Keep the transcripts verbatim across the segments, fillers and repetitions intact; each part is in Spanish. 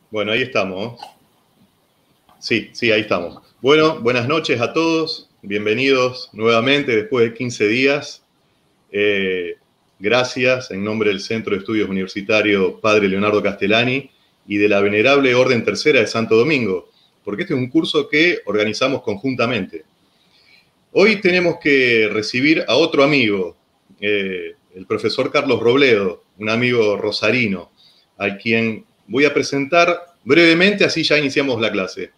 Bueno, ahí estamos. Sí, sí, ahí estamos. Bueno, buenas noches a todos. Bienvenidos nuevamente después de quince días. Eh, gracias en nombre del Centro de Estudios Universitario Padre Leonardo Castellani y de la Venerable Orden Tercera de Santo Domingo, porque este es un curso que organizamos conjuntamente. Hoy tenemos que recibir a otro amigo, eh, el profesor Carlos Robledo, un amigo rosarino, a quien voy a presentar brevemente, así ya iniciamos la clase.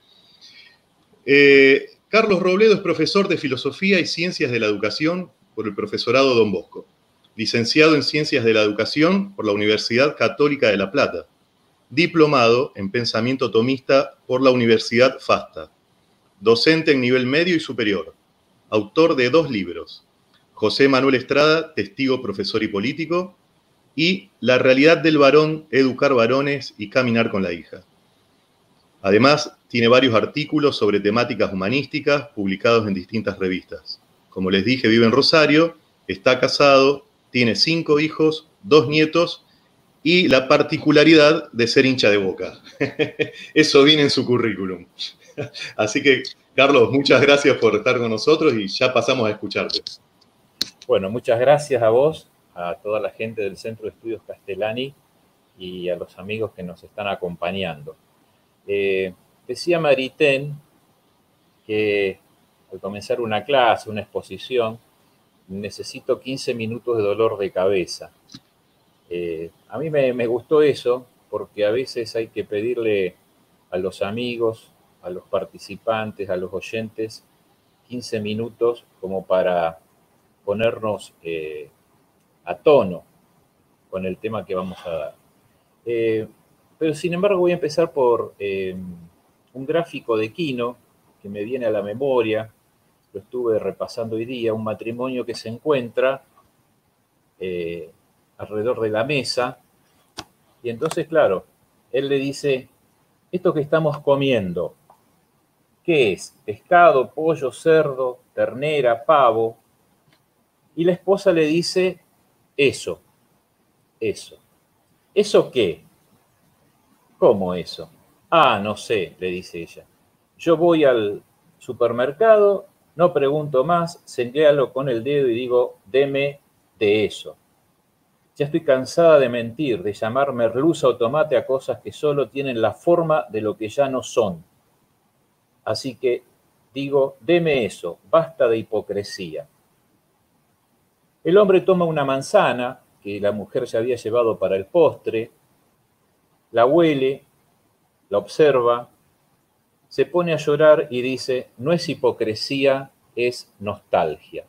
Eh, Carlos Robledo es profesor de Filosofía y Ciencias de la Educación por el Profesorado Don Bosco, licenciado en Ciencias de la Educación por la Universidad Católica de La Plata, diplomado en Pensamiento Tomista por la Universidad FASTA, docente en nivel medio y superior, autor de dos libros, José Manuel Estrada, Testigo, Profesor y Político, y La realidad del varón, educar varones y caminar con la hija. Además, tiene varios artículos sobre temáticas humanísticas publicados en distintas revistas. Como les dije, vive en Rosario, está casado, tiene cinco hijos, dos nietos y la particularidad de ser hincha de Boca. Eso viene en su currículum. Así que, Carlos, muchas gracias por estar con nosotros y ya pasamos a escucharte. Bueno, muchas gracias a vos, a toda la gente del Centro de Estudios Castellani y a los amigos que nos están acompañando. Eh, decía Maritain que al comenzar una clase, una exposición, necesito quince minutos de dolor de cabeza. Eh, a mí me, me gustó eso porque a veces hay que pedirle a los amigos, a los participantes, a los oyentes, quince minutos como para ponernos eh, a tono con el tema que vamos a dar. Eh, pero sin embargo voy a empezar por eh, un gráfico de Quino que me viene a la memoria, lo estuve repasando hoy día, un matrimonio que se encuentra eh, alrededor de la mesa, y entonces, claro, él le dice, esto que estamos comiendo, ¿qué es? Pescado, pollo, cerdo, ternera, pavo. Y la esposa le dice, eso, eso. ¿Eso qué? ¿Cómo eso? Ah, no sé, le dice ella. Yo voy al supermercado, no pregunto más, señalo con el dedo y digo, deme de eso. Ya estoy cansada de mentir, de llamar merluza o tomate a cosas que solo tienen la forma de lo que ya no son. Así que digo, deme eso, basta de hipocresía. El hombre toma una manzana que la mujer se había llevado para el postre, la huele, la observa, se pone a llorar y dice, no es hipocresía, es nostalgia.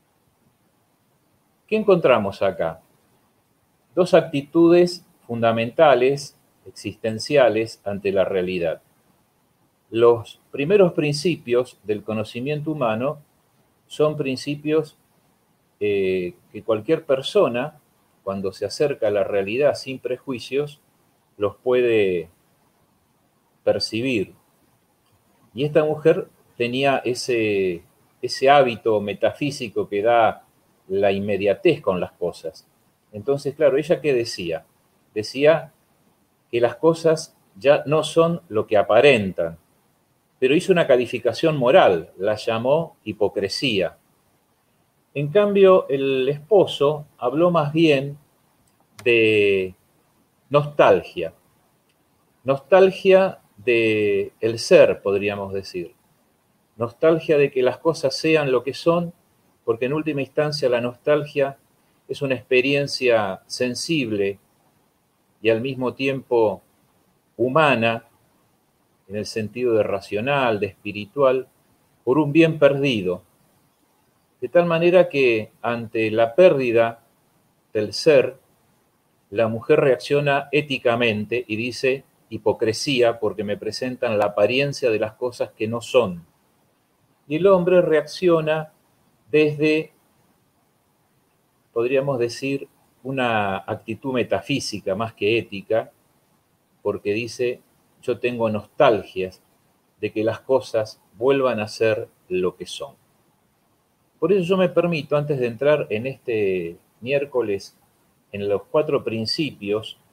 ¿Qué encontramos acá? Dos actitudes fundamentales, existenciales, ante la realidad. Los primeros principios del conocimiento humano son principios eh, que cualquier persona, cuando se acerca a la realidad sin prejuicios, los puede percibir. Y esta mujer tenía ese, ese hábito metafísico que da la inmediatez con las cosas. Entonces, claro, ¿ella qué decía? Decía que las cosas ya no son lo que aparentan, pero hizo una calificación moral, la llamó hipocresía. En cambio, el esposo habló más bien de nostalgia, nostalgia de el ser, podríamos decir, nostalgia de que las cosas sean lo que son, porque en última instancia la nostalgia es una experiencia sensible y al mismo tiempo humana, en el sentido de racional, de espiritual, por un bien perdido. De tal manera que ante la pérdida del ser, la mujer reacciona éticamente y dice hipocresía porque me presentan la apariencia de las cosas que no son. Y el hombre reacciona desde, podríamos decir, una actitud metafísica más que ética, porque dice, yo tengo nostalgias de que las cosas vuelvan a ser lo que son. Por eso yo me permito, antes de entrar en este miércoles en los cuatro principios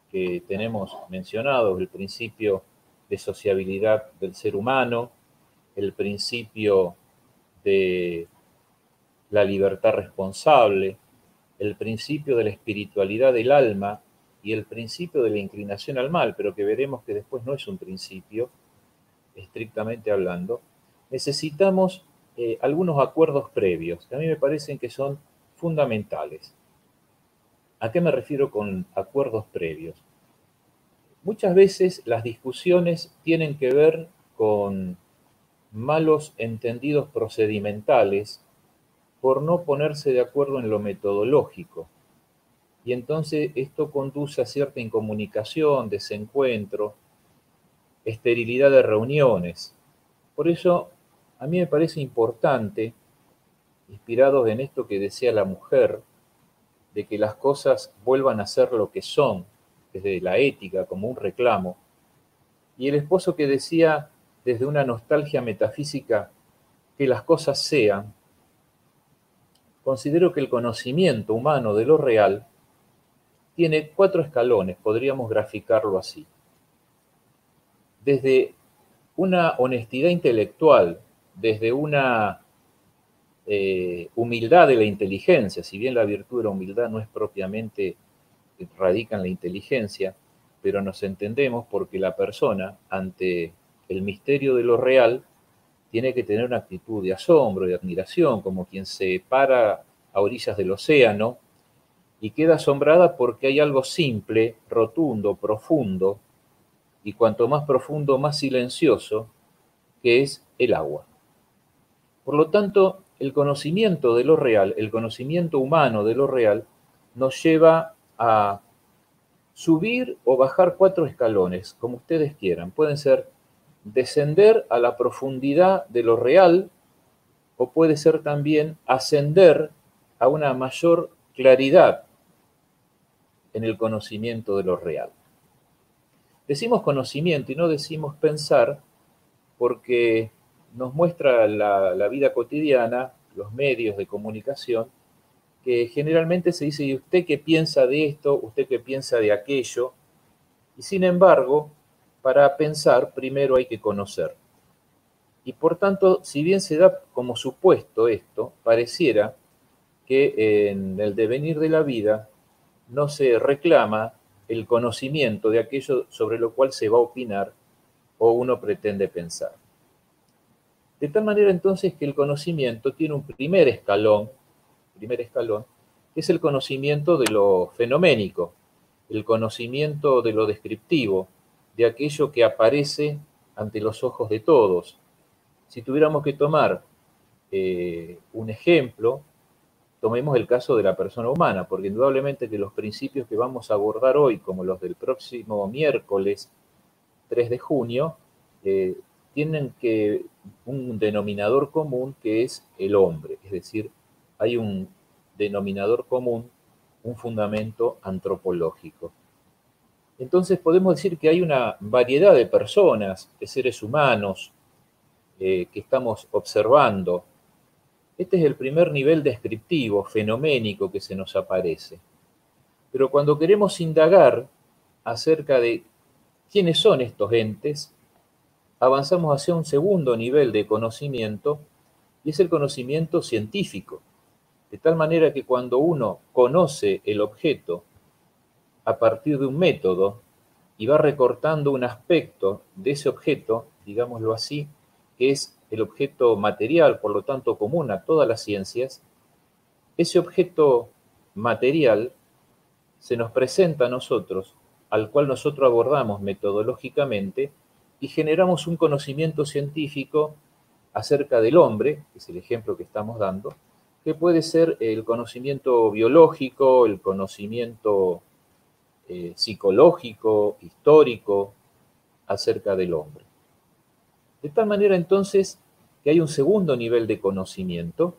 que tenemos mencionados, el principio de sociabilidad del ser humano, el principio de la libertad responsable, el principio de la espiritualidad del alma y el principio de la inclinación al mal, pero que veremos que después no es un principio, estrictamente hablando, necesitamos eh, algunos acuerdos previos, que a mí me parecen que son fundamentales. ¿A qué me refiero con acuerdos previos? Muchas veces las discusiones tienen que ver con malos entendidos procedimentales por no ponerse de acuerdo en lo metodológico. Y entonces esto conduce a cierta incomunicación, desencuentro, esterilidad de reuniones. Por eso a mí me parece importante, inspirados en esto que decía la mujer, de que las cosas vuelvan a ser lo que son, desde la ética como un reclamo, y el esposo que decía desde una nostalgia metafísica que las cosas sean, considero que el conocimiento humano de lo real tiene cuatro escalones, podríamos graficarlo así. Desde una honestidad intelectual, desde una eh, humildad de la inteligencia, si bien la virtud de la humildad no es propiamente, radica en la inteligencia, pero nos entendemos porque la persona, ante el misterio de lo real, tiene que tener una actitud de asombro, de admiración, como quien se para a orillas del océano y queda asombrada porque hay algo simple, rotundo, profundo, y cuanto más profundo, más silencioso, que es el agua. Por lo tanto, el conocimiento de lo real, el conocimiento humano de lo real, nos lleva a subir o bajar cuatro escalones, como ustedes quieran. Pueden ser descender a la profundidad de lo real, o puede ser también ascender a una mayor claridad en el conocimiento de lo real. Decimos conocimiento y no decimos pensar porque nos muestra la, la vida cotidiana, los medios de comunicación, que generalmente se dice, ¿y usted qué piensa de esto? ¿Usted qué piensa de aquello? Y sin embargo, para pensar primero hay que conocer. Y por tanto, si bien se da como supuesto esto, pareciera que en el devenir de la vida no se reclama el conocimiento de aquello sobre lo cual se va a opinar o uno pretende pensar. De tal manera entonces que el conocimiento tiene un primer escalón, primer escalón, que es el conocimiento de lo fenoménico, el conocimiento de lo descriptivo, de aquello que aparece ante los ojos de todos. Si tuviéramos que tomar eh, un ejemplo, tomemos el caso de la persona humana, porque indudablemente que los principios que vamos a abordar hoy, como los del próximo miércoles tres de junio, eh, tienen que un denominador común que es el hombre, es decir, hay un denominador común, un fundamento antropológico. Entonces podemos decir que hay una variedad de personas, de seres humanos, eh, que estamos observando. Este es el primer nivel descriptivo, fenoménico que se nos aparece. Pero cuando queremos indagar acerca de quiénes son estos entes, avanzamos hacia un segundo nivel de conocimiento, y es el conocimiento científico. De tal manera que cuando uno conoce el objeto a partir de un método y va recortando un aspecto de ese objeto, digámoslo así, que es el objeto material, por lo tanto común a todas las ciencias, ese objeto material se nos presenta a nosotros, al cual nosotros abordamos metodológicamente y generamos un conocimiento científico acerca del hombre, que es el ejemplo que estamos dando, que puede ser el conocimiento biológico, el conocimiento eh, psicológico, histórico, acerca del hombre. De tal manera entonces que hay un segundo nivel de conocimiento,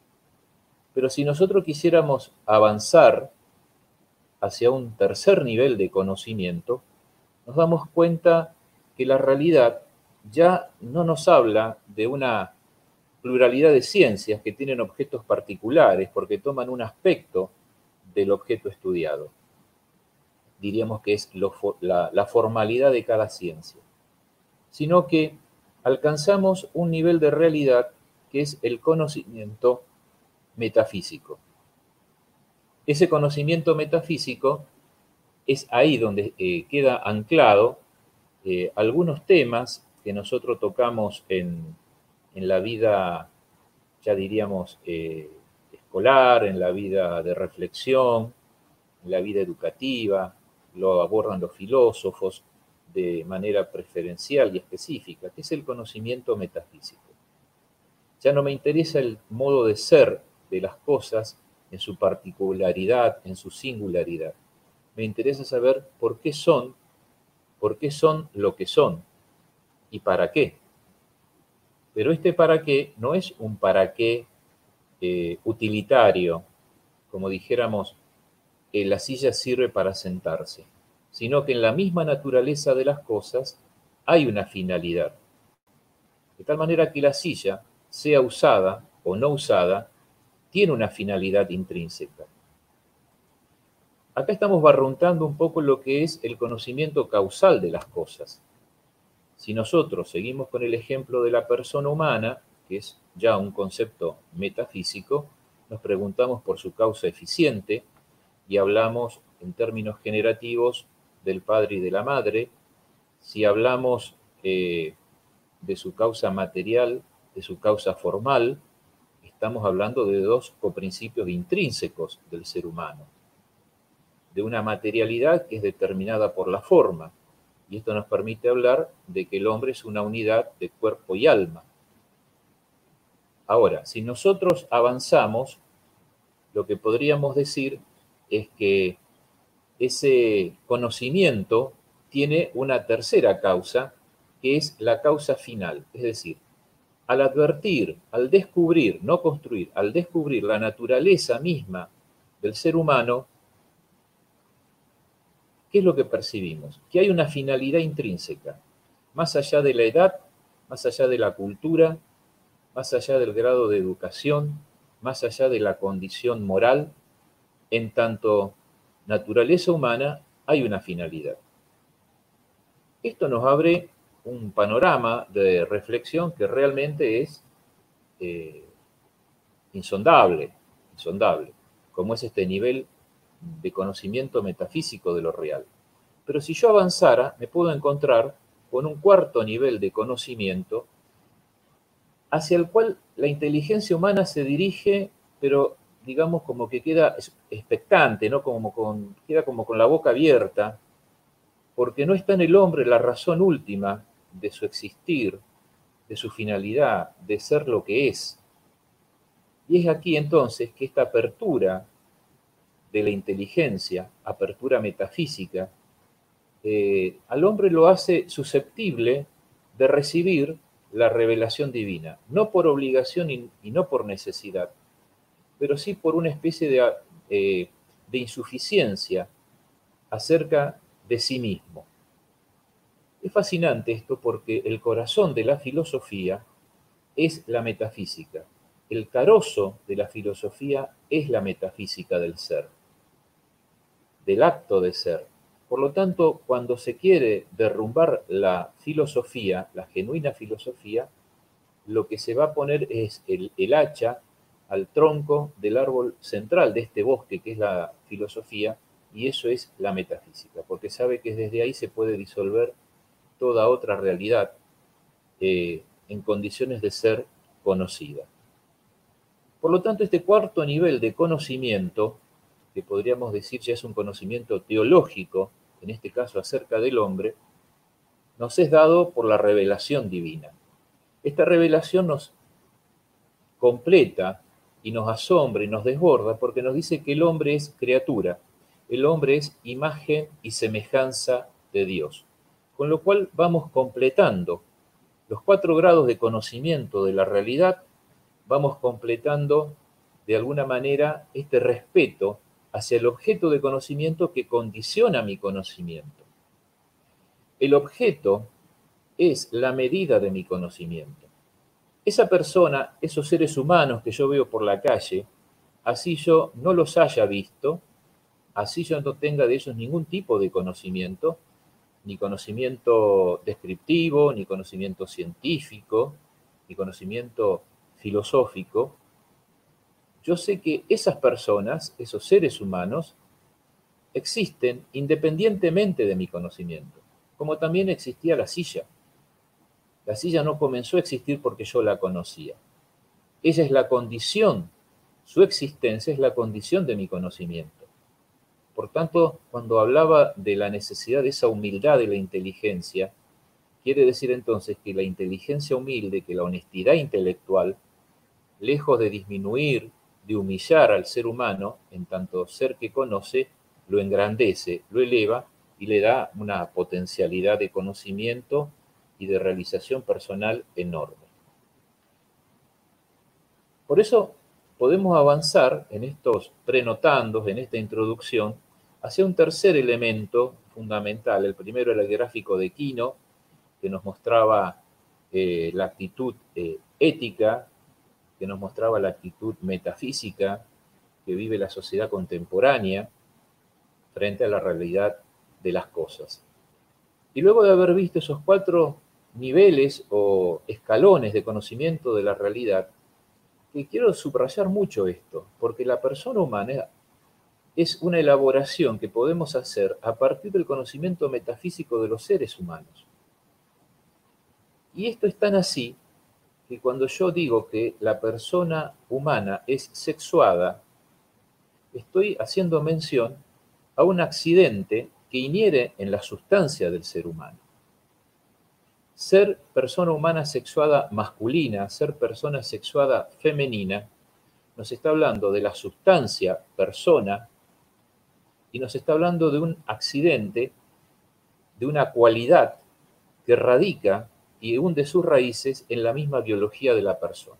pero si nosotros quisiéramos avanzar hacia un tercer nivel de conocimiento, nos damos cuenta que la realidad ya no nos habla de una pluralidad de ciencias que tienen objetos particulares porque toman un aspecto del objeto estudiado. diríamos que es lo, la, la formalidad de cada ciencia, sino que alcanzamos un nivel de realidad que es el conocimiento metafísico. Ese conocimiento metafísico es ahí donde eh, queda anclado eh, algunos temas que nosotros tocamos en, en la vida, ya diríamos, eh, escolar, en la vida de reflexión, en la vida educativa, lo abordan los filósofos de manera preferencial y específica, que es el conocimiento metafísico. Ya no me interesa el modo de ser de las cosas en su particularidad, en su singularidad. Me interesa saber por qué son, por qué son lo que son y para qué. Pero este para qué no es un para qué eh, utilitario, como dijéramos, que la silla sirve para sentarse, sino que en la misma naturaleza de las cosas hay una finalidad. De tal manera que la silla, sea usada o no usada, tiene una finalidad intrínseca. Acá estamos barruntando un poco lo que es el conocimiento causal de las cosas. Si nosotros seguimos con el ejemplo de la persona humana, que es ya un concepto metafísico, nos preguntamos por su causa eficiente y hablamos en términos generativos del padre y de la madre. Si hablamos eh, de su causa material, de su causa formal, estamos hablando de dos coprincipios intrínsecos del ser humano, de una materialidad que es determinada por la forma, y esto nos permite hablar de que el hombre es una unidad de cuerpo y alma. Ahora, si nosotros avanzamos, lo que podríamos decir es que ese conocimiento tiene una tercera causa, que es la causa final, es decir, al advertir, al descubrir, no construir, al descubrir la naturaleza misma del ser humano, ¿qué es lo que percibimos? Que hay una finalidad intrínseca, más allá de la edad, más allá de la cultura, más allá del grado de educación, más allá de la condición moral, en tanto naturaleza humana hay una finalidad. Esto nos abre un panorama de reflexión que realmente es eh, insondable, insondable, como es este nivel de conocimiento metafísico de lo real. Pero si yo avanzara, me puedo encontrar con un cuarto nivel de conocimiento hacia el cual la inteligencia humana se dirige, pero digamos como que queda expectante, ¿no? Como con, queda como con la boca abierta, porque no está en el hombre la razón última de su existir, de su finalidad, de ser lo que es. Y es aquí entonces que esta apertura de la inteligencia, apertura metafísica, eh, al hombre lo hace susceptible de recibir la revelación divina, no por obligación y, y no por necesidad, pero sí por una especie de, eh, de insuficiencia acerca de sí mismo. Es fascinante esto porque el corazón de la filosofía es la metafísica. El carozo de la filosofía es la metafísica del ser, del acto de ser. Por lo tanto, cuando se quiere derrumbar la filosofía, la genuina filosofía, lo que se va a poner es el, el hacha al tronco del árbol central de este bosque que es la filosofía, y eso es la metafísica, porque sabe que desde ahí se puede disolver toda otra realidad eh, en condiciones de ser conocida. Por lo tanto, este cuarto nivel de conocimiento, que podríamos decir ya es un conocimiento teológico, en este caso acerca del hombre, nos es dado por la revelación divina. Esta revelación nos completa y nos asombra y nos desborda porque nos dice que el hombre es criatura, el hombre es imagen y semejanza de Dios. Con lo cual vamos completando los cuatro grados de conocimiento de la realidad, vamos completando de alguna manera este respeto hacia el objeto de conocimiento que condiciona mi conocimiento. El objeto es la medida de mi conocimiento. Esa persona, esos seres humanos que yo veo por la calle, así yo no los haya visto, así yo no tenga de ellos ningún tipo de conocimiento, ni conocimiento descriptivo, ni conocimiento científico, ni conocimiento filosófico. Yo sé que esas personas, esos seres humanos, existen independientemente de mi conocimiento, como también existía la silla. La silla no comenzó a existir porque yo la conocía. Ella es la condición, su existencia es la condición de mi conocimiento. Por tanto, cuando hablaba de la necesidad de esa humildad de la inteligencia, quiere decir entonces que la inteligencia humilde, que la honestidad intelectual, lejos de disminuir, de humillar al ser humano, en tanto ser que conoce, lo engrandece, lo eleva y le da una potencialidad de conocimiento y de realización personal enorme. Por eso podemos avanzar en estos prenotandos, en esta introducción, hacia un tercer elemento fundamental. El primero era el gráfico de Quino, que nos mostraba eh, la actitud eh, ética, que nos mostraba la actitud metafísica que vive la sociedad contemporánea frente a la realidad de las cosas. Y luego de haber visto esos cuatro niveles o escalones de conocimiento de la realidad, que quiero subrayar mucho esto, porque la persona humana es una elaboración que podemos hacer a partir del conocimiento metafísico de los seres humanos. Y esto es tan así que cuando yo digo que la persona humana es sexuada, estoy haciendo mención a un accidente que inhiere en la sustancia del ser humano. Ser persona humana sexuada masculina, ser persona sexuada femenina, nos está hablando de la sustancia persona y nos está hablando de un accidente, de una cualidad que radica y hunde sus raíces en la misma biología de la persona.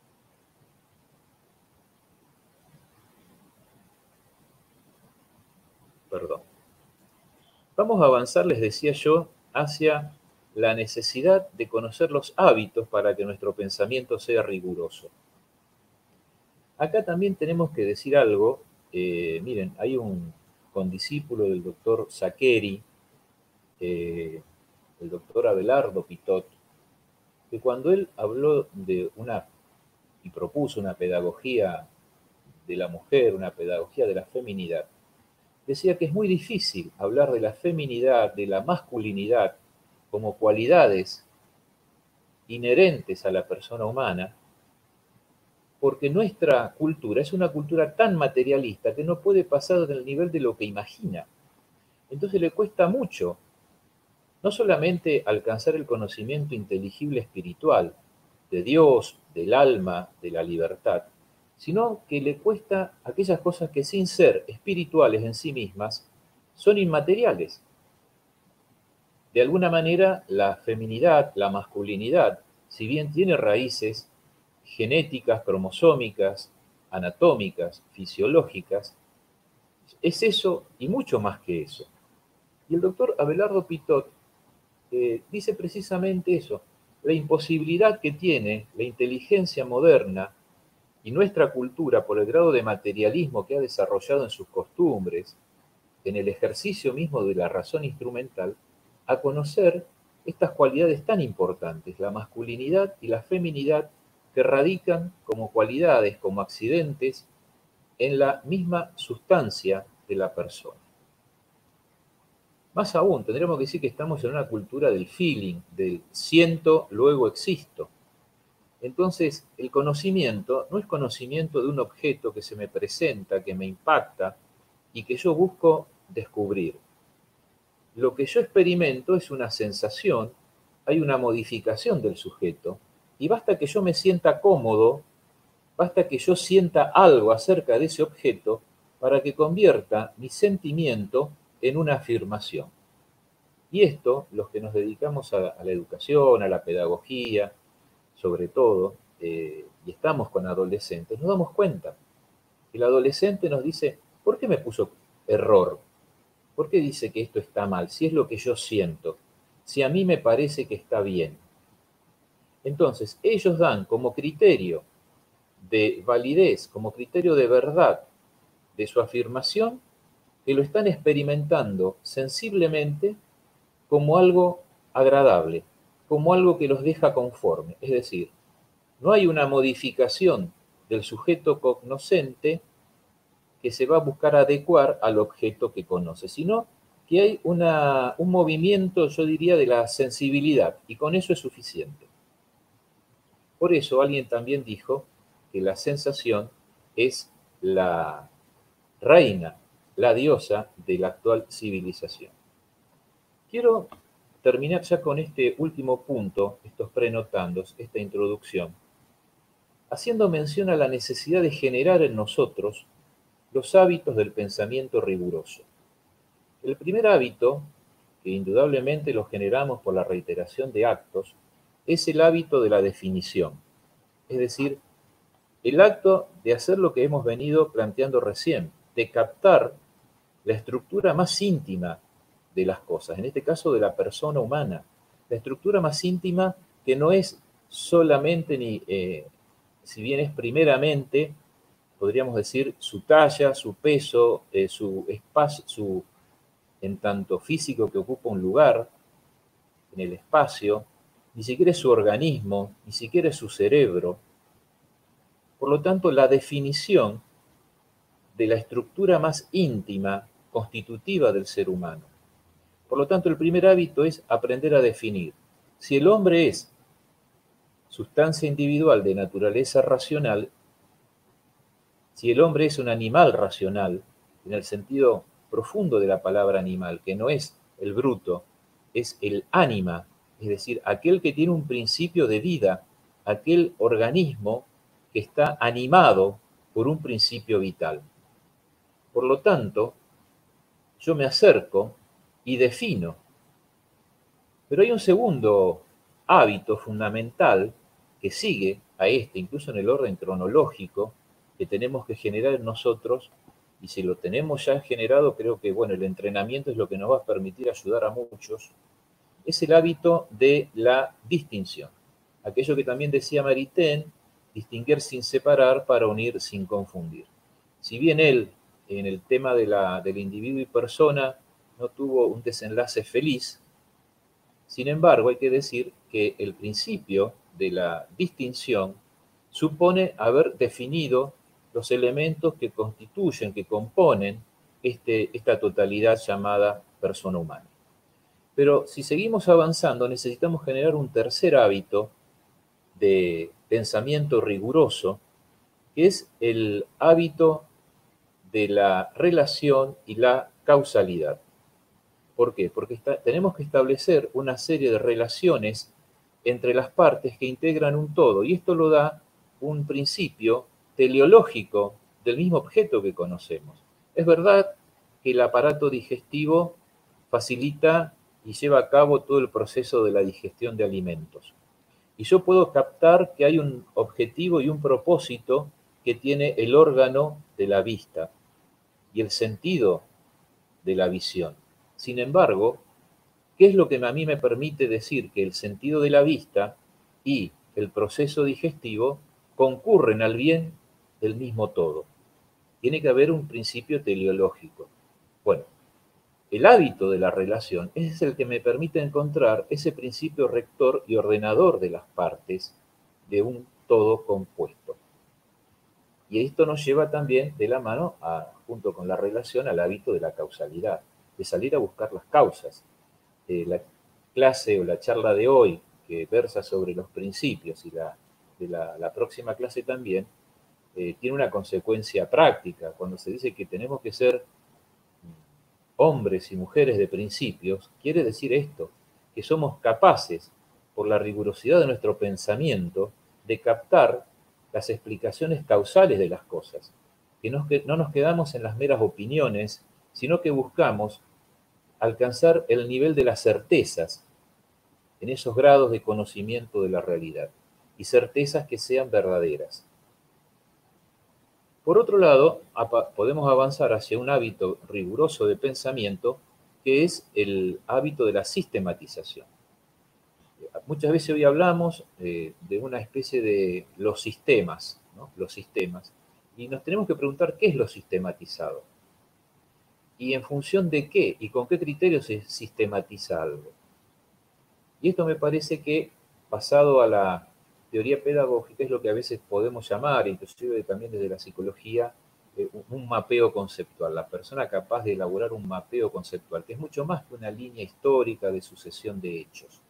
Perdón. Vamos a avanzar, les decía yo, hacia la necesidad de conocer los hábitos para que nuestro pensamiento sea riguroso. Acá también tenemos que decir algo. Eh, miren, hay un condiscípulo del doctor Saccheri, eh, el doctor Abelardo Pitot, que cuando él habló de una y propuso una pedagogía de la mujer, una pedagogía de la feminidad, decía que es muy difícil hablar de la feminidad, de la masculinidad, como cualidades inherentes a la persona humana, porque nuestra cultura es una cultura tan materialista que no puede pasar del nivel de lo que imagina. Entonces le cuesta mucho no solamente alcanzar el conocimiento inteligible espiritual de Dios, del alma, de la libertad, sino que le cuesta aquellas cosas que sin ser espirituales en sí mismas son inmateriales. De alguna manera, la feminidad, la masculinidad, si bien tiene raíces genéticas, cromosómicas, anatómicas, fisiológicas, es eso y mucho más que eso. Y el doctor Abelardo Pitot eh, dice precisamente eso, la imposibilidad que tiene la inteligencia moderna y nuestra cultura por el grado de materialismo que ha desarrollado en sus costumbres, en el ejercicio mismo de la razón instrumental, a conocer estas cualidades tan importantes, la masculinidad y la feminidad, que radican como cualidades, como accidentes, en la misma sustancia de la persona. Más aún, tendríamos que decir que estamos en una cultura del feeling, del siento, luego existo. Entonces, el conocimiento no es conocimiento de un objeto que se me presenta, que me impacta y que yo busco descubrir. Lo que yo experimento es una sensación, hay una modificación del sujeto, y basta que yo me sienta cómodo, basta que yo sienta algo acerca de ese objeto para que convierta mi sentimiento en una afirmación. Y esto, los que nos dedicamos a, a la educación, a la pedagogía, sobre todo, eh, y estamos con adolescentes, nos damos cuenta. El adolescente nos dice, ¿por qué me puso error? ¿Por qué dice que esto está mal? Si es lo que yo siento, si a mí me parece que está bien. Entonces, ellos dan como criterio de validez, como criterio de verdad de su afirmación, que lo están experimentando sensiblemente como algo agradable, como algo que los deja conforme. Es decir, no hay una modificación del sujeto cognoscente que se va a buscar adecuar al objeto que conoce, sino que hay una, un movimiento, yo diría, de la sensibilidad, y con eso es suficiente. Por eso alguien también dijo que la sensación es la reina, la diosa de la actual civilización. Quiero terminar ya con este último punto, estos prenotandos, esta introducción, haciendo mención a la necesidad de generar en nosotros los hábitos del pensamiento riguroso. El primer hábito, que indudablemente lo generamos por la reiteración de actos, es el hábito de la definición, es decir, el acto de hacer lo que hemos venido planteando recién, de captar la estructura más íntima de las cosas, en este caso de la persona humana, la estructura más íntima que no es solamente, ni, eh, si bien es primeramente, podríamos decir, su talla, su peso, eh, su espacio, su en tanto físico que ocupa un lugar en el espacio, ni siquiera es su organismo, ni siquiera es su cerebro. Por lo tanto, la definición de la estructura más íntima, constitutiva del ser humano. Por lo tanto, el primer hábito es aprender a definir. Si el hombre es sustancia individual de naturaleza racional, si el hombre es un animal racional, en el sentido profundo de la palabra animal, que no es el bruto, es el ánima, es decir, aquel que tiene un principio de vida, aquel organismo que está animado por un principio vital. Por lo tanto, yo me acerco y defino. Pero hay un segundo hábito fundamental que sigue a este, incluso en el orden cronológico, que tenemos que generar en nosotros, y si lo tenemos ya generado, creo que bueno, el entrenamiento es lo que nos va a permitir ayudar a muchos, es el hábito de la distinción. Aquello que también decía Maritain, distinguir sin separar para unir sin confundir. Si bien él, en el tema de la, del individuo y persona, no tuvo un desenlace feliz, sin embargo, hay que decir que el principio de la distinción supone haber definido los elementos que constituyen, que componen este, esta totalidad llamada persona humana. Pero si seguimos avanzando, necesitamos generar un tercer hábito de pensamiento riguroso, que es el hábito de la relación y la causalidad. ¿Por qué? Porque está, tenemos que establecer una serie de relaciones entre las partes que integran un todo, y esto lo da un principio teleológico del mismo objeto que conocemos. Es verdad que el aparato digestivo facilita y lleva a cabo todo el proceso de la digestión de alimentos. Y yo puedo captar que hay un objetivo y un propósito que tiene el órgano de la vista y el sentido de la visión. Sin embargo, ¿qué es lo que a mí me permite decir que el sentido de la vista y el proceso digestivo concurren al bien del mismo todo? Tiene que haber un principio teleológico. Bueno, el hábito de la relación es el que me permite encontrar ese principio rector y ordenador de las partes de un todo compuesto. Y esto nos lleva también de la mano, a, junto con la relación, al hábito de la causalidad, de salir a buscar las causas. Eh, la clase o la charla de hoy, que versa sobre los principios, y la de la, la próxima clase también, eh, tiene una consecuencia práctica. Cuando se dice que tenemos que ser hombres y mujeres de principios, quiere decir esto, que somos capaces, por la rigurosidad de nuestro pensamiento, de captar las explicaciones causales de las cosas, que no, que no nos quedamos en las meras opiniones, sino que buscamos alcanzar el nivel de las certezas en esos grados de conocimiento de la realidad, y certezas que sean verdaderas. Por otro lado, podemos avanzar hacia un hábito riguroso de pensamiento, que es el hábito de la sistematización. Muchas veces hoy hablamos eh, de una especie de los sistemas, ¿no? Los sistemas, y nos tenemos que preguntar qué es lo sistematizado. y en función de qué y con qué criterios se sistematiza algo. Y esto me parece que, pasado a la teoría pedagógica, es lo que a veces podemos llamar, inclusive también desde la psicología, eh, un mapeo conceptual, la persona capaz de elaborar un mapeo conceptual, que es mucho más que una línea histórica de sucesión de hechos.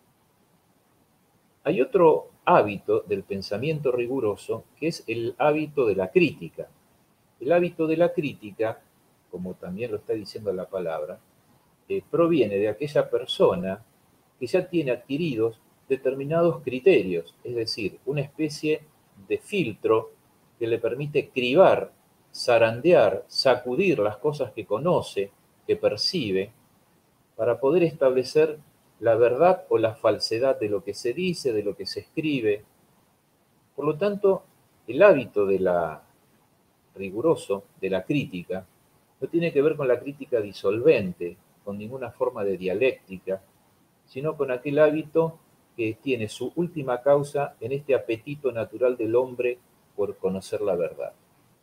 Hay otro hábito del pensamiento riguroso, que es el hábito de la crítica. El hábito de la crítica, como también lo está diciendo la palabra, eh, proviene de aquella persona que ya tiene adquiridos determinados criterios, es decir, una especie de filtro que le permite cribar, zarandear, sacudir las cosas que conoce, que percibe, para poder establecer la verdad o la falsedad de lo que se dice, de lo que se escribe. Por lo tanto, el hábito de la riguroso, de la crítica, no tiene que ver con la crítica disolvente, con ninguna forma de dialéctica, sino con aquel hábito que tiene su última causa en este apetito natural del hombre por conocer la verdad.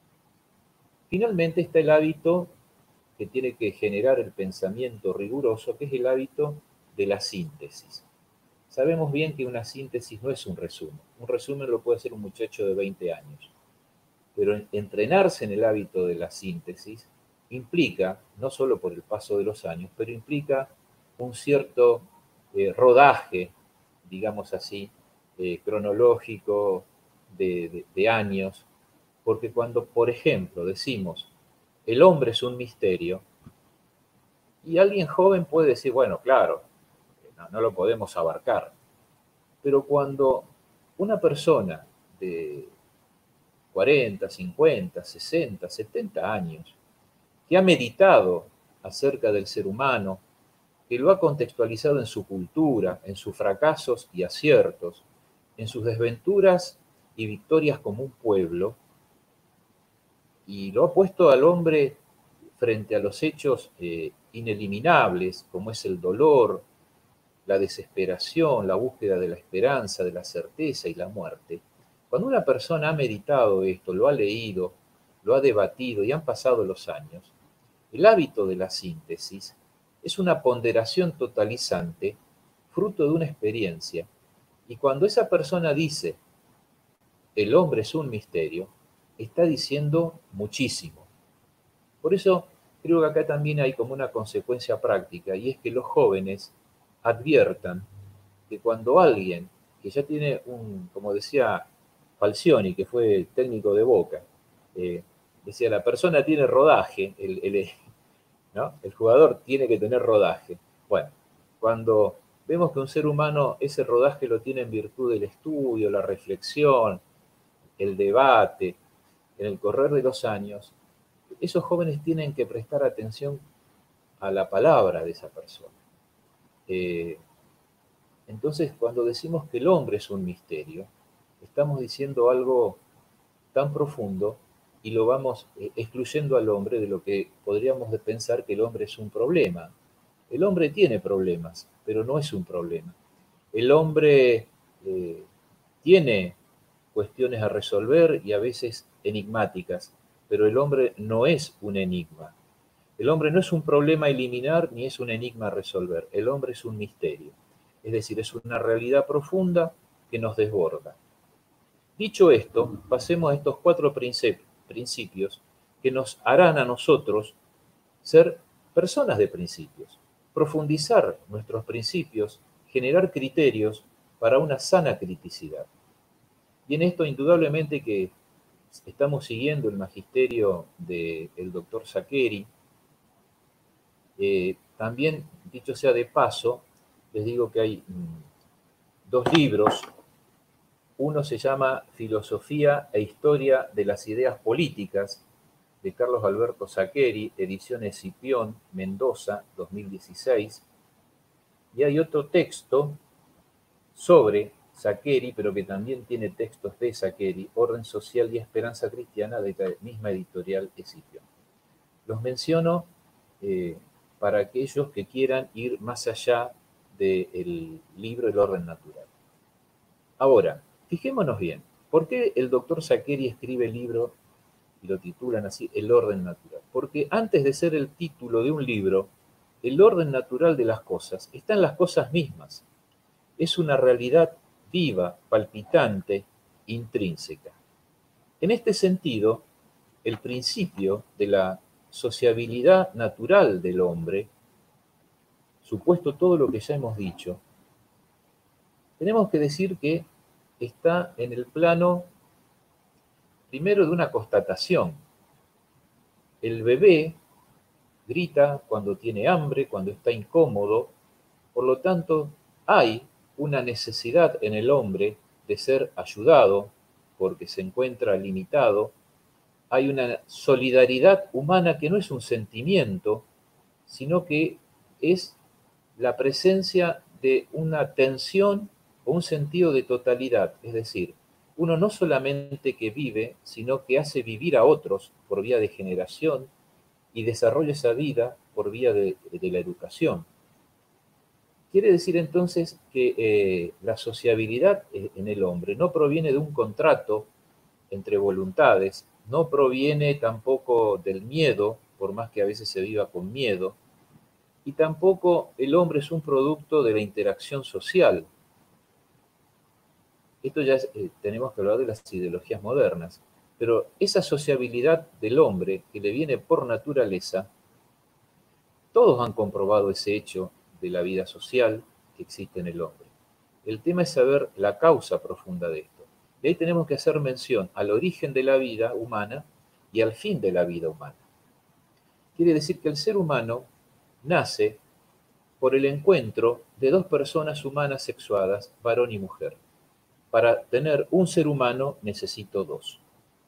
Finalmente está el hábito que tiene que generar el pensamiento riguroso, que es el hábito de la síntesis. Sabemos bien que una síntesis no es un resumen. Un resumen lo puede hacer un muchacho de veinte años. Pero entrenarse en el hábito de la síntesis implica, no solo por el paso de los años, pero implica un cierto eh, rodaje, digamos así, eh, cronológico de, de, de años, porque cuando, por ejemplo, decimos, el hombre es un misterio, y alguien joven puede decir, bueno, claro, no, no lo podemos abarcar, pero cuando una persona de cuarenta, cincuenta, sesenta, setenta años, que ha meditado acerca del ser humano, que lo ha contextualizado en su cultura, en sus fracasos y aciertos, en sus desventuras y victorias como un pueblo, y lo ha puesto al hombre frente a los hechos eh, ineliminables, como es el dolor, la desesperación, la búsqueda de la esperanza, de la certeza y la muerte. Cuando una persona ha meditado esto, lo ha leído, lo ha debatido y han pasado los años, el hábito de la síntesis es una ponderación totalizante, fruto de una experiencia. Y cuando esa persona dice, el hombre es un misterio, está diciendo muchísimo. Por eso creo que acá también hay como una consecuencia práctica, y es que los jóvenes adviertan que cuando alguien que ya tiene un, como decía Falcioni, que fue técnico de Boca, eh, decía, la persona tiene rodaje, el, el, ¿no? El jugador tiene que tener rodaje. Bueno, cuando vemos que un ser humano ese rodaje lo tiene en virtud del estudio, la reflexión, el debate, en el correr de los años, esos jóvenes tienen que prestar atención a la palabra de esa persona. Eh, entonces, cuando decimos que el hombre es un misterio, estamos diciendo algo tan profundo y lo vamos eh, excluyendo al hombre de lo que podríamos de pensar que el hombre es un problema. El hombre tiene problemas, pero no es un problema. El hombre eh, tiene cuestiones a resolver y a veces enigmáticas, pero el hombre no es un enigma. El hombre no es un problema a eliminar ni es un enigma a resolver. El hombre es un misterio. Es decir, es una realidad profunda que nos desborda. Dicho esto, pasemos a estos cuatro principios que nos harán a nosotros ser personas de principios, profundizar nuestros principios, generar criterios para una sana criticidad. Y en esto, indudablemente que estamos siguiendo el magisterio del doctor Saccheri. Eh, también, dicho sea de paso, les digo que hay mmm, dos libros. Uno se llama Filosofía e Historia de las Ideas Políticas, de Carlos Alberto Saccheri, ediciones Cipión, Mendoza, dos mil dieciséis. Y hay otro texto sobre Saccheri, pero que también tiene textos de Saccheri, Orden Social y Esperanza Cristiana, de la misma editorial Escipión. Los menciono eh, para aquellos que quieran ir más allá del libro El Orden Natural. Ahora, fijémonos bien, ¿por qué el doctor Saccheri escribe el libro y lo titulan así, El orden natural. Porque antes de ser el título de un libro, el orden natural de las cosas está en las cosas mismas. Es una realidad viva, palpitante, intrínseca. En este sentido, el principio de la sociabilidad natural del hombre, supuesto todo lo que ya hemos dicho, tenemos que decir que está en el plano primero de una constatación. El bebé grita cuando tiene hambre, cuando está incómodo, por lo tanto hay una necesidad en el hombre de ser ayudado porque se encuentra limitado. Hay una solidaridad humana que no es un sentimiento, sino que es la presencia de una tensión o un sentido de totalidad. Es decir, uno no solamente que vive, sino que hace vivir a otros por vía de generación y desarrolla esa vida por vía de, de la educación. Quiere decir entonces que eh, la sociabilidad en el hombre no proviene de un contrato entre voluntades, no proviene tampoco del miedo, por más que a veces se viva con miedo, y tampoco el hombre es un producto de la interacción social. Esto ya es, eh, tenemos que hablar de las ideologías modernas, pero esa sociabilidad del hombre que le viene por naturaleza, todos han comprobado ese hecho de la vida social que existe en el hombre. El tema es saber la causa profunda de esto. Y ahí tenemos que hacer mención al origen de la vida humana y al fin de la vida humana. Quiere decir que el ser humano nace por el encuentro de dos personas humanas sexuadas, varón y mujer. Para tener un ser humano necesito dos.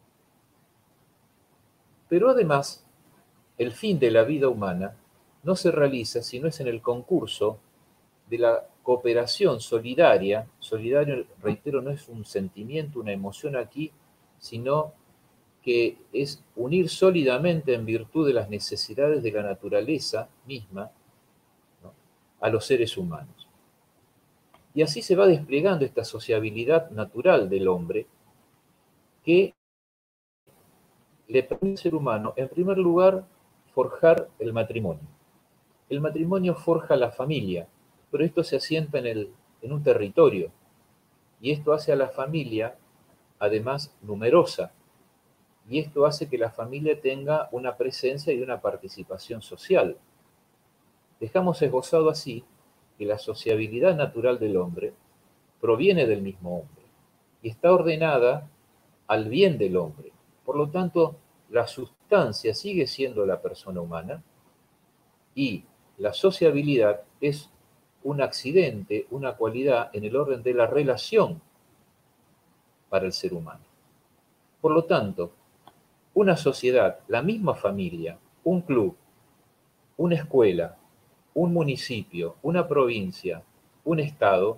Pero además, el fin de la vida humana no se realiza si no es en el concurso de la cooperación solidaria. Solidario, reitero, no es un sentimiento, una emoción aquí, sino que es unir sólidamente en virtud de las necesidades de la naturaleza misma, ¿no?, a los seres humanos. Y así se va desplegando esta sociabilidad natural del hombre que le permite al ser humano, en primer lugar, forjar el matrimonio. El matrimonio forja la familia, pero esto se asienta en, el, en un territorio, y esto hace a la familia, además, numerosa, y esto hace que la familia tenga una presencia y una participación social. Dejamos esbozado así que la sociabilidad natural del hombre proviene del mismo hombre y está ordenada al bien del hombre. Por lo tanto, la sustancia sigue siendo la persona humana y la sociabilidad es un accidente, una cualidad en el orden de la relación para el ser humano. Por lo tanto, una sociedad, la misma familia, un club, una escuela, un municipio, una provincia, un estado,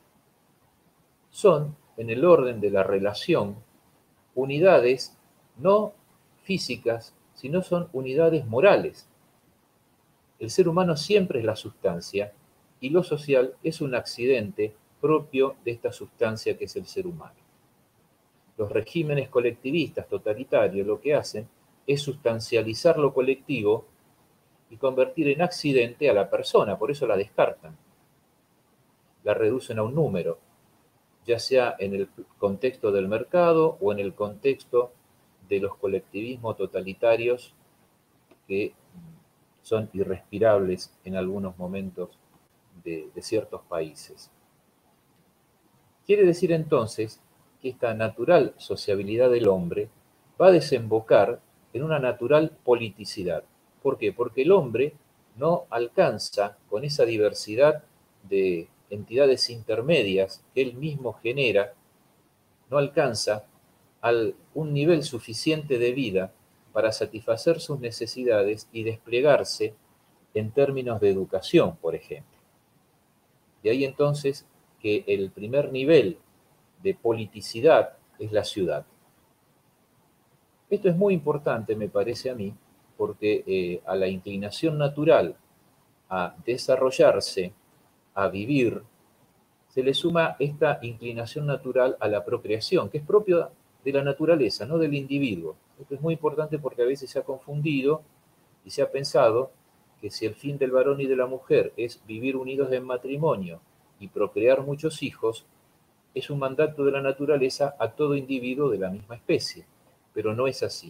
son, en el orden de la relación, unidades no físicas, sino son unidades morales. El ser humano siempre es la sustancia y lo social es un accidente propio de esta sustancia que es el ser humano. Los regímenes colectivistas totalitarios lo que hacen es sustancializar lo colectivo y convertir en accidente a la persona, por eso la descartan. La reducen a un número, ya sea en el contexto del mercado o en el contexto de los colectivismos totalitarios que son irrespirables en algunos momentos de, de ciertos países. Quiere decir entonces que esta natural sociabilidad del hombre va a desembocar en una natural politicidad. ¿Por qué? Porque el hombre no alcanza con esa diversidad de entidades intermedias que él mismo genera, no alcanza a un nivel suficiente de vida para satisfacer sus necesidades y desplegarse en términos de educación, por ejemplo. De ahí entonces que el primer nivel de politicidad es la ciudad. Esto es muy importante, me parece a mí, porque eh, a la inclinación natural a desarrollarse, a vivir, se le suma esta inclinación natural a la procreación, que es propia de la naturaleza, no del individuo. Esto es muy importante porque a veces se ha confundido y se ha pensado que si el fin del varón y de la mujer es vivir unidos en matrimonio y procrear muchos hijos, es un mandato de la naturaleza a todo individuo de la misma especie, pero no es así.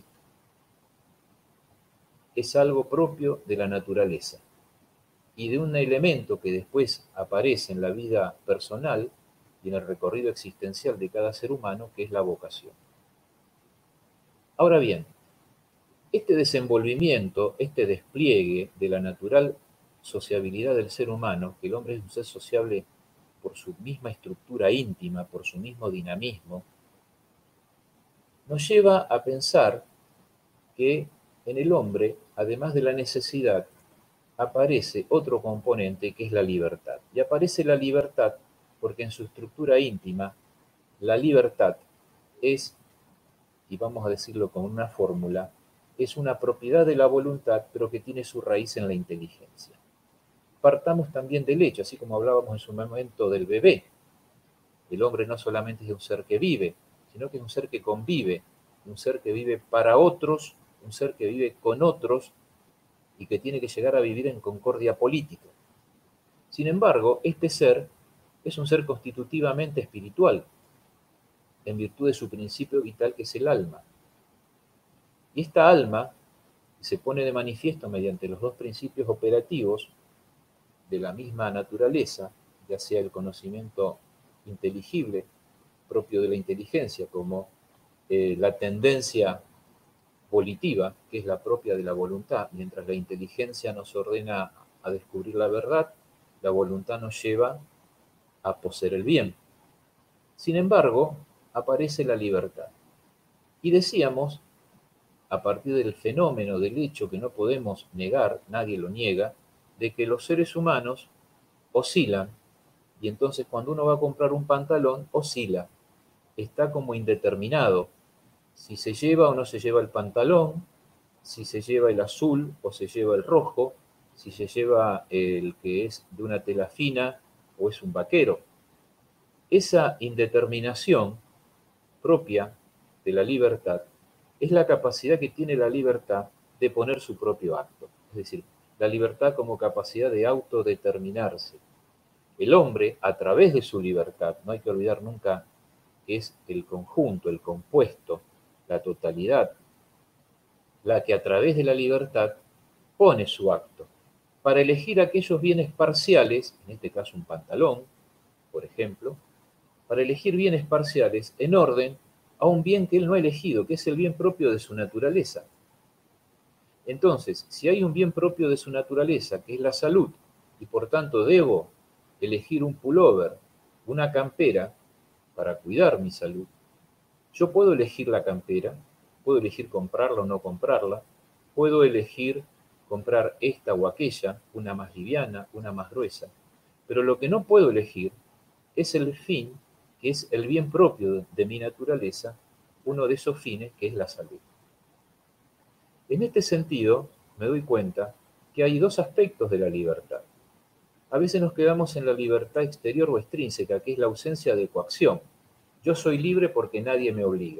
Es algo propio de la naturaleza y de un elemento que después aparece en la vida personal y en el recorrido existencial de cada ser humano, que es la vocación. Ahora bien, este desenvolvimiento, este despliegue de la natural sociabilidad del ser humano, que el hombre es un ser sociable por su misma estructura íntima, por su mismo dinamismo, nos lleva a pensar que en el hombre, además de la necesidad, aparece otro componente que es la libertad. Y aparece la libertad porque en su estructura íntima, la libertad es, y vamos a decirlo con una fórmula, es una propiedad de la voluntad, pero que tiene su raíz en la inteligencia. Partamos también del hecho, así como hablábamos en su momento del bebé. El hombre no solamente es un ser que vive, sino que es un ser que convive, un ser que vive para otros, un ser que vive con otros y que tiene que llegar a vivir en concordia política. Sin embargo, este ser es un ser constitutivamente espiritual, en virtud de su principio vital que es el alma. Y esta alma se pone de manifiesto mediante los dos principios operativos de la misma naturaleza, ya sea el conocimiento inteligible propio de la inteligencia, como eh, la tendencia volitiva, que es la propia de la voluntad. Mientras la inteligencia nos ordena a descubrir la verdad, la voluntad nos lleva a poseer el bien. Sin embargo, aparece la libertad. Y decíamos, a partir del fenómeno, del hecho que no podemos negar, nadie lo niega, de que los seres humanos oscilan, y entonces cuando uno va a comprar un pantalón, oscila, está como indeterminado, si se lleva o no se lleva el pantalón, si se lleva el azul o se lleva el rojo, si se lleva el que es de una tela fina o es un vaquero. Esa indeterminación propia de la libertad es la capacidad que tiene la libertad de poner su propio acto, es decir, la libertad como capacidad de autodeterminarse. El hombre, a través de su libertad, no hay que olvidar nunca que es el conjunto, el compuesto, la totalidad, la que a través de la libertad pone su acto para elegir aquellos bienes parciales, en este caso un pantalón, por ejemplo, para elegir bienes parciales en orden a un bien que él no ha elegido, que es el bien propio de su naturaleza. Entonces, si hay un bien propio de su naturaleza, que es la salud, y por tanto debo elegir un pullover, una campera, para cuidar mi salud, yo puedo elegir la campera, puedo elegir comprarla o no comprarla, puedo elegir comprar esta o aquella, una más liviana, una más gruesa, pero lo que no puedo elegir es el fin, que es el bien propio de mi naturaleza, uno de esos fines que es la salud. En este sentido, me doy cuenta que hay dos aspectos de la libertad. A veces nos quedamos en la libertad exterior o extrínseca, que es la ausencia de coacción. Yo soy libre porque nadie me obliga.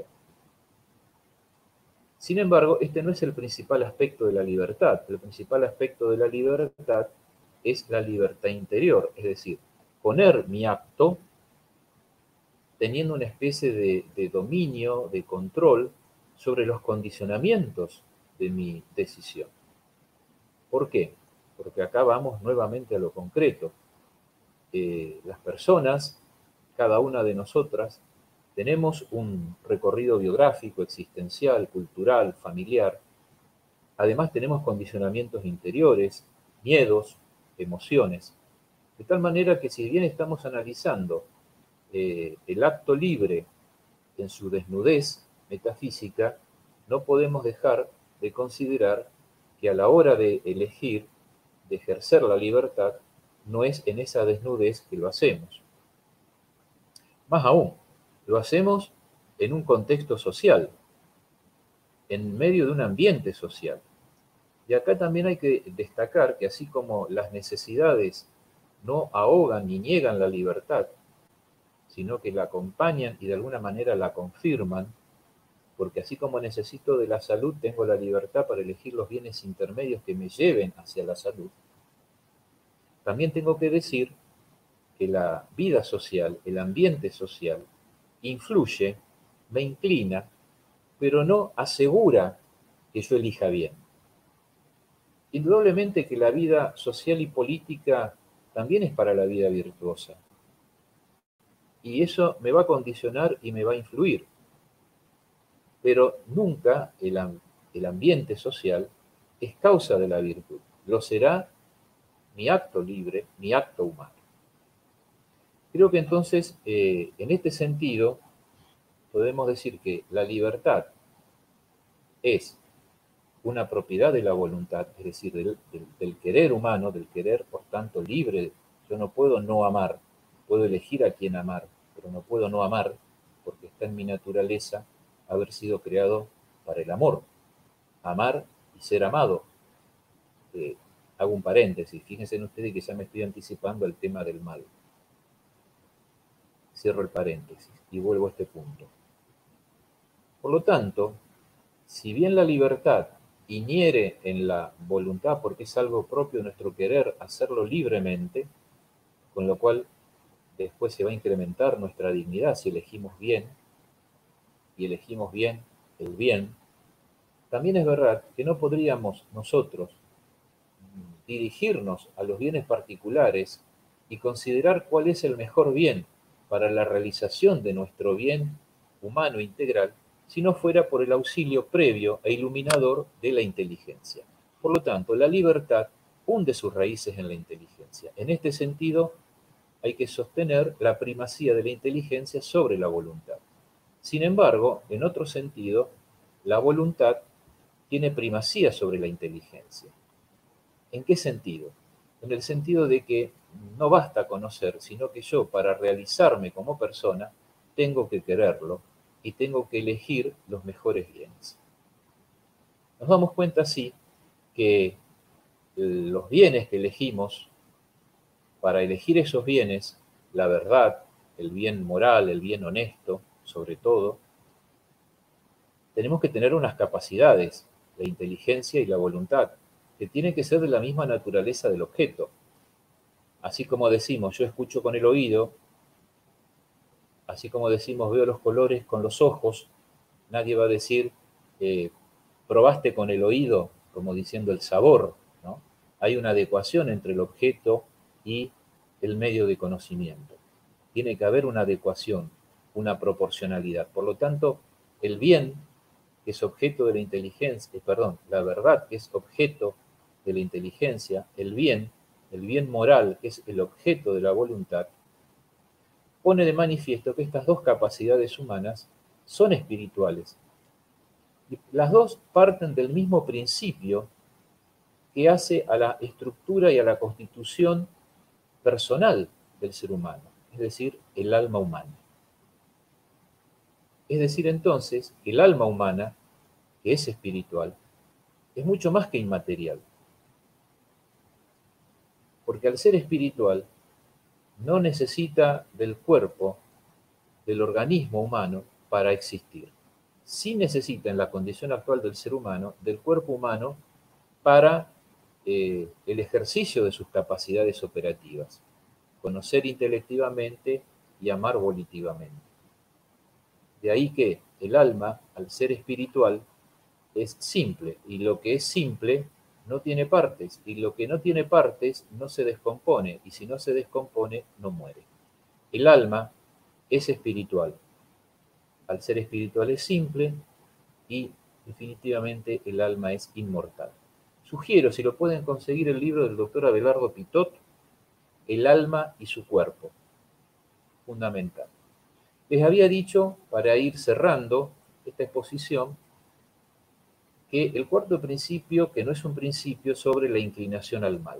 Sin embargo, este no es el principal aspecto de la libertad. El principal aspecto de la libertad es la libertad interior, es decir, poner mi acto teniendo una especie de, de dominio, de control sobre los condicionamientos de mi decisión. ¿Por qué? Porque acá vamos nuevamente a lo concreto. Eh, las personas, cada una de nosotras, tenemos un recorrido biográfico, existencial, cultural, familiar. Además tenemos condicionamientos interiores, miedos, emociones. De tal manera que si bien estamos analizando eh, el acto libre en su desnudez metafísica, no podemos dejar de considerar que a la hora de elegir, de ejercer la libertad, no es en esa desnudez que lo hacemos. Más aún, lo hacemos en un contexto social, en medio de un ambiente social. Y acá también hay que destacar que así como las necesidades no ahogan ni niegan la libertad, sino que la acompañan y de alguna manera la confirman, porque así como necesito de la salud, tengo la libertad para elegir los bienes intermedios que me lleven hacia la salud. También tengo que decir que la vida social, el ambiente social, influye, me inclina, pero no asegura que yo elija bien. Indudablemente que la vida social y política también es para la vida virtuosa. Y eso me va a condicionar y me va a influir. Pero nunca el, el ambiente social es causa de la virtud. Lo será mi acto libre, mi acto humano. Creo que entonces, eh, en este sentido, podemos decir que la libertad es una propiedad de la voluntad, es decir, del, del, del querer humano, del querer, por tanto, libre. Yo no puedo no amar, puedo elegir a quién amar, pero no puedo no amar porque está en mi naturaleza haber sido creado para el amor, amar y ser amado. Eh, hago un paréntesis, fíjense en ustedes que ya me estoy anticipando al tema del mal. Cierro el paréntesis y vuelvo a este punto. Por lo tanto, si bien la libertad inhiere en la voluntad porque es algo propio de nuestro querer hacerlo libremente, con lo cual después se va a incrementar nuestra dignidad si elegimos bien, y elegimos bien el bien, también es verdad que no podríamos nosotros dirigirnos a los bienes particulares y considerar cuál es el mejor bien para la realización de nuestro bien humano integral, si no fuera por el auxilio previo e iluminador de la inteligencia. Por lo tanto, la libertad hunde sus raíces en la inteligencia. En este sentido, hay que sostener la primacía de la inteligencia sobre la voluntad. Sin embargo, en otro sentido, la voluntad tiene primacía sobre la inteligencia. ¿En qué sentido? En el sentido de que no basta conocer, sino que yo, para realizarme como persona, tengo que quererlo y tengo que elegir los mejores bienes. Nos damos cuenta así que los bienes que elegimos, para elegir esos bienes, la verdad, el bien moral, el bien honesto, sobre todo, tenemos que tener unas capacidades, la inteligencia y la voluntad, que tienen que ser de la misma naturaleza del objeto. Así como decimos, yo escucho con el oído, así como decimos, veo los colores con los ojos, nadie va a decir, eh, probaste con el oído, como diciendo el sabor, ¿no? Hay una adecuación entre el objeto y el medio de conocimiento. Tiene que haber una adecuación, una proporcionalidad. Por lo tanto, el bien, que es objeto de la inteligencia, eh, perdón, la verdad, que es objeto de la inteligencia, el bien, el bien moral, que es el objeto de la voluntad, pone de manifiesto que estas dos capacidades humanas son espirituales. Y las dos parten del mismo principio que hace a la estructura y a la constitución personal del ser humano, es decir, el alma humana. Es decir, entonces, que el alma humana, que es espiritual, es mucho más que inmaterial. Porque al ser espiritual, no necesita del cuerpo, del organismo humano, para existir. Sí necesita, en la condición actual del ser humano, del cuerpo humano para eh, el ejercicio de sus capacidades operativas, conocer intelectivamente y amar volitivamente. De ahí que el alma, al ser espiritual, es simple, y lo que es simple no tiene partes, y lo que no tiene partes no se descompone, y si no se descompone, no muere. El alma es espiritual. Al ser espiritual es simple y definitivamente el alma es inmortal. Sugiero, si lo pueden conseguir, el libro del doctor Abelardo Pitot, El alma y su cuerpo, fundamental. Les había dicho, para ir cerrando esta exposición, que el cuarto principio, que no es un principio, sobre la inclinación al mal.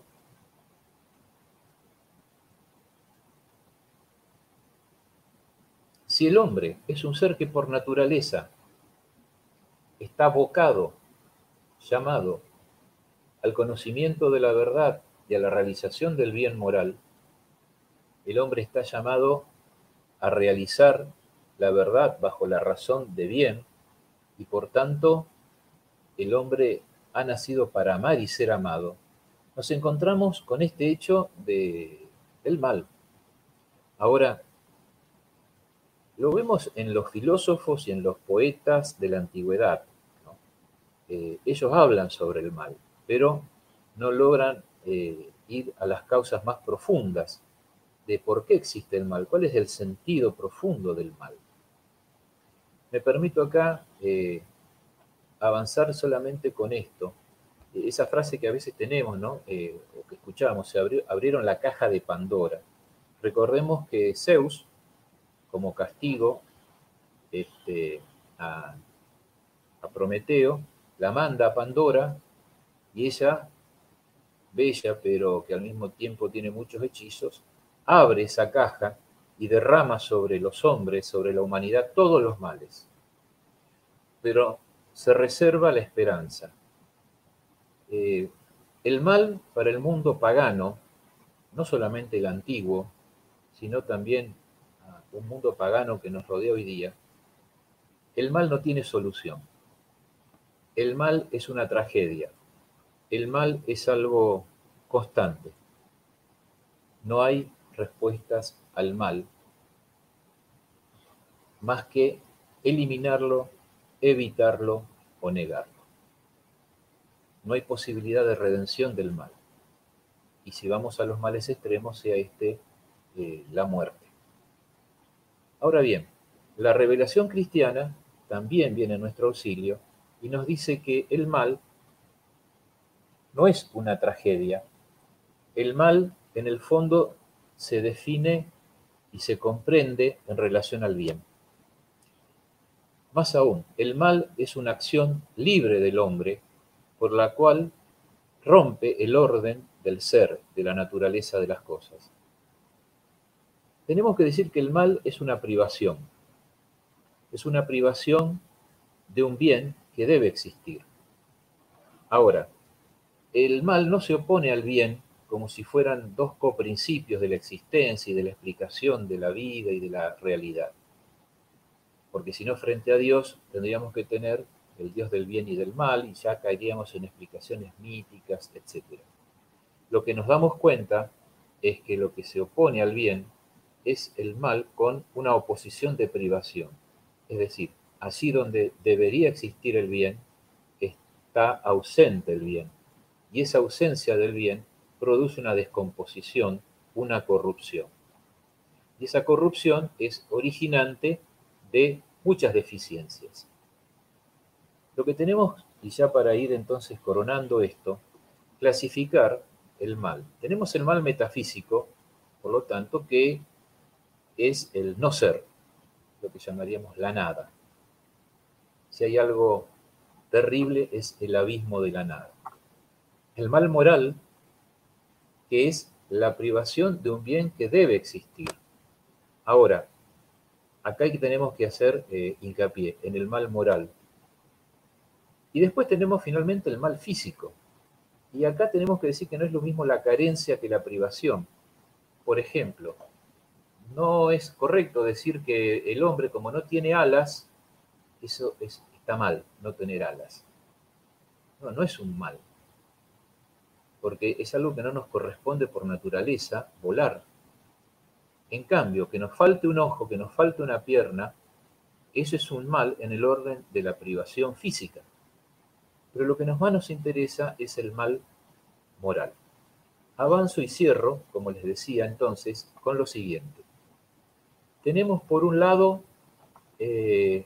Si el hombre es un ser que por naturaleza está vocado, llamado al conocimiento de la verdad y a la realización del bien moral, el hombre está llamado a realizar la verdad bajo la razón de bien, y por tanto el hombre ha nacido para amar y ser amado, nos encontramos con este hecho de, del mal. Ahora, lo vemos en los filósofos y en los poetas de la antigüedad, ¿no? Eh, ellos hablan sobre el mal, pero no logran eh, ir a las causas más profundas de por qué existe el mal, cuál es el sentido profundo del mal. Me permito acá eh, avanzar solamente con esto. Esa frase que a veces tenemos, ¿no? Eh, o que escuchamos, se abrió, abrieron la caja de Pandora. Recordemos que Zeus, como castigo este, a, a Prometeo, la manda a Pandora y ella, bella pero que al mismo tiempo tiene muchos hechizos, abre esa caja y derrama sobre los hombres, sobre la humanidad, todos los males. Pero se reserva la esperanza. Eh, el mal para el mundo pagano, no solamente el antiguo, sino también uh, un mundo pagano que nos rodea hoy día, el mal no tiene solución. El mal es una tragedia. El mal es algo constante. No hay respuestas al mal más que eliminarlo, evitarlo o negarlo. No hay posibilidad de redención del mal. Y si vamos a los males extremos, sea este eh, la muerte. Ahora bien, la revelación cristiana también viene a nuestro auxilio y nos dice que el mal no es una tragedia. El mal, en el fondo, se define y se comprende en relación al bien. Más aún, el mal es una acción libre del hombre por la cual rompe el orden del ser, de la naturaleza de las cosas. Tenemos que decir que el mal es una privación. Es una privación de un bien que debe existir. Ahora, el mal no se opone al bien como si fueran dos coprincipios de la existencia y de la explicación de la vida y de la realidad. Porque si no, frente a Dios tendríamos que tener el Dios del bien y del mal y ya caeríamos en explicaciones míticas, etcétera. Lo que nos damos cuenta es que lo que se opone al bien es el mal con una oposición de privación. Es decir, allí donde debería existir el bien, está ausente el bien. Y esa ausencia del bien produce una descomposición, una corrupción. Y esa corrupción es originante de muchas deficiencias. Lo que tenemos, y ya para ir entonces coronando esto, clasificar el mal. Tenemos el mal metafísico, por lo tanto, que es el no ser, lo que llamaríamos la nada. Si hay algo terrible es el abismo de la nada. El mal moral, que es la privación de un bien que debe existir. Ahora, acá tenemos que hacer eh, hincapié en el mal moral. Y después tenemos finalmente el mal físico. Y acá tenemos que decir que no es lo mismo la carencia que la privación. Por ejemplo, no es correcto decir que el hombre, como no tiene alas, eso es, está mal, no tener alas. No, no es un mal. Porque es algo que no nos corresponde por naturaleza volar. En cambio, que nos falte un ojo, que nos falte una pierna, eso es un mal en el orden de la privación física. Pero lo que nos más nos interesa es el mal moral. Avanzo y cierro, como les decía entonces, con lo siguiente. Tenemos por un lado eh,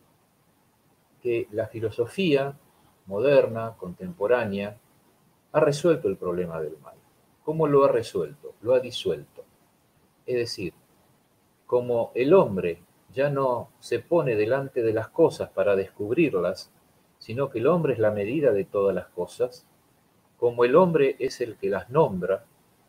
que la filosofía moderna, contemporánea, ha resuelto el problema del mal. ¿Cómo lo ha resuelto? Lo ha disuelto. Es decir, como el hombre ya no se pone delante de las cosas para descubrirlas, sino que el hombre es la medida de todas las cosas, como el hombre es el que las nombra,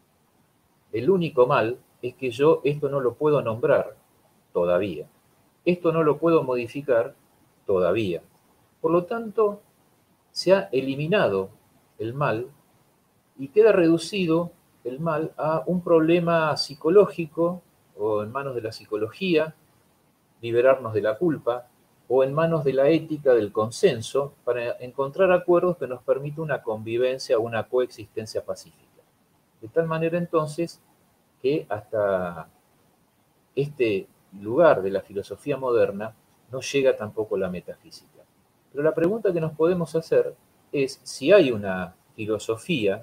el único mal es que yo esto no lo puedo nombrar todavía. Esto no lo puedo modificar todavía. Por lo tanto, se ha eliminado el mal y queda reducido el mal a un problema psicológico o en manos de la psicología, liberarnos de la culpa, o en manos de la ética del consenso para encontrar acuerdos que nos permitan una convivencia o una coexistencia pacífica. De tal manera entonces que hasta este lugar de la filosofía moderna no llega tampoco la metafísica. Pero la pregunta que nos podemos hacer es si hay una filosofía,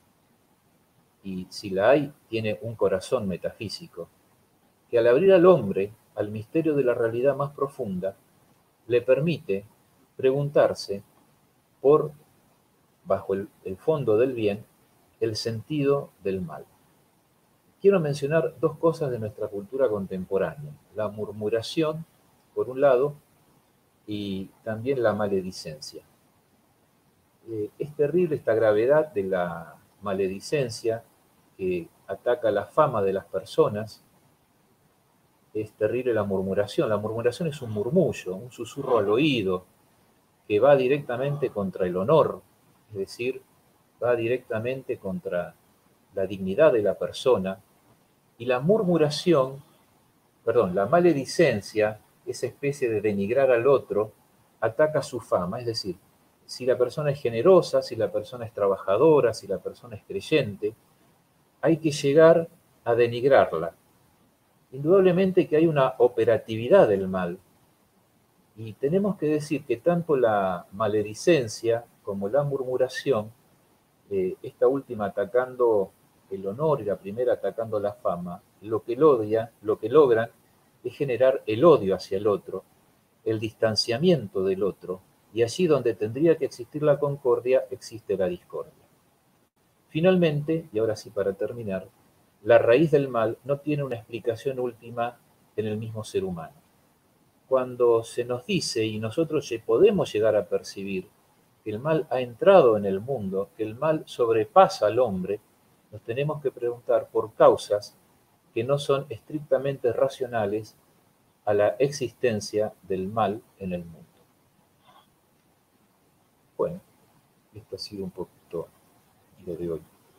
y si la hay, tiene un corazón metafísico, que al abrir al hombre al misterio de la realidad más profunda, le permite preguntarse por, bajo el, el fondo del bien, el sentido del mal. Quiero mencionar dos cosas de nuestra cultura contemporánea: la murmuración, por un lado, y también la maledicencia. Eh, es terrible esta gravedad de la maledicencia que ataca la fama de las personas. Es terrible la murmuración. La murmuración es un murmullo, un susurro al oído, que va directamente contra el honor, es decir, va directamente contra la dignidad de la persona. Y la murmuración, perdón, la maledicencia, esa especie de denigrar al otro, ataca su fama. Es decir, si la persona es generosa, si la persona es trabajadora, si la persona es creyente, hay que llegar a denigrarla. Indudablemente que hay una operatividad del mal, y tenemos que decir que tanto la maledicencia como la murmuración, eh, esta última atacando el honor y la primera atacando la fama, lo que, logra, lo que logran es generar el odio hacia el otro, el distanciamiento del otro, y allí donde tendría que existir la concordia, existe la discordia. Finalmente, y ahora sí para terminar, la raíz del mal no tiene una explicación última en el mismo ser humano. Cuando se nos dice, y nosotros podemos llegar a percibir, que el mal ha entrado en el mundo, que el mal sobrepasa al hombre, nos tenemos que preguntar por causas que no son estrictamente racionales a la existencia del mal en el mundo. Bueno, esto ha sido un poquito lo de hoy.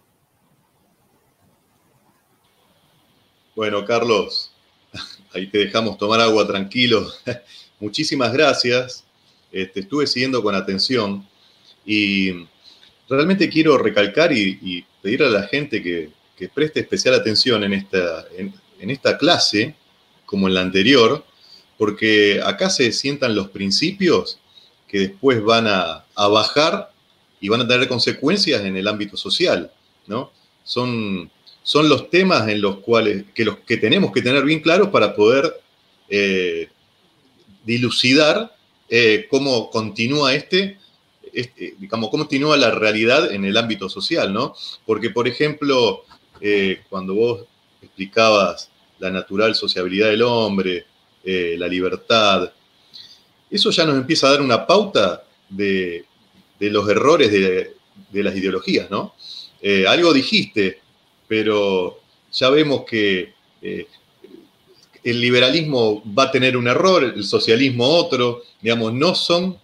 Bueno, Carlos, ahí te dejamos tomar agua tranquilo. Muchísimas gracias. Este, estuve siguiendo con atención y realmente quiero recalcar y, y pedirle a la gente que, que preste especial atención en esta, en, en esta clase, como en la anterior, porque acá se sientan los principios que después van a, a bajar y van a tener consecuencias en el ámbito social, ¿no? Son, son los temas en los cuales que, los, que tenemos que tener bien claros para poder eh, dilucidar eh, cómo continúa este, este, digamos, cómo continúa la realidad en el ámbito social, ¿no? Porque, por ejemplo, eh, cuando vos explicabas la natural sociabilidad del hombre, eh, la libertad, eso ya nos empieza a dar una pauta de, de los errores de, de las ideologías, ¿no? Eh, algo dijiste, pero ya vemos que eh, el liberalismo va a tener un error, el socialismo otro, digamos, no son,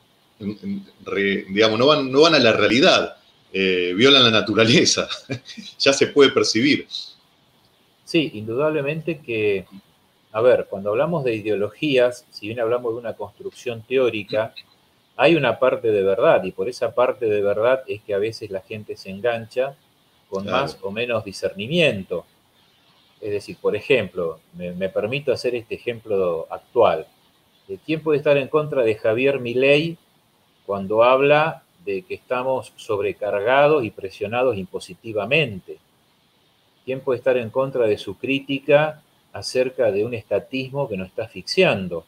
re, digamos, no van, no van a la realidad, eh, violan la naturaleza, ya se puede percibir. Sí, indudablemente que, a ver, cuando hablamos de ideologías, si bien hablamos de una construcción teórica, hay una parte de verdad, y por esa parte de verdad es que a veces la gente se engancha con claro. más o menos discernimiento. Es decir, por ejemplo, me, me permito hacer este ejemplo actual. ¿Quién puede estar en contra de Javier Milei cuando habla de que estamos sobrecargados y presionados impositivamente? ¿Quién puede estar en contra de su crítica acerca de un estatismo que nos está asfixiando?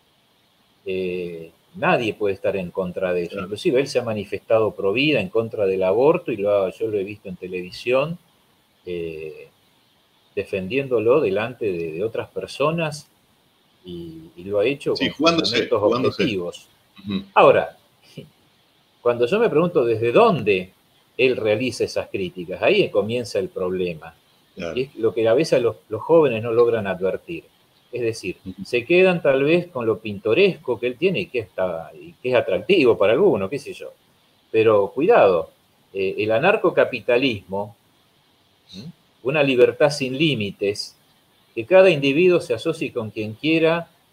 Eh, nadie puede estar en contra de eso. Claro. Inclusive él se ha manifestado pro vida, en contra del aborto, y lo, yo lo he visto en televisión, eh, defendiéndolo delante de, de otras personas, y, y lo ha hecho sí, con jugándose, fundamentos jugándose. objetivos. Uh-huh. Ahora, cuando yo me pregunto desde dónde él realiza esas críticas, ahí comienza el problema. Claro. Y es lo que a veces los, los jóvenes no logran advertir. Es decir, uh-huh. se quedan tal vez con lo pintoresco que él tiene y que, está, y que es atractivo para algunos, qué sé yo. Pero cuidado, eh, el anarcocapitalismo, ¿m? una libertad sin límites, que cada individuo se asocie con quien quiera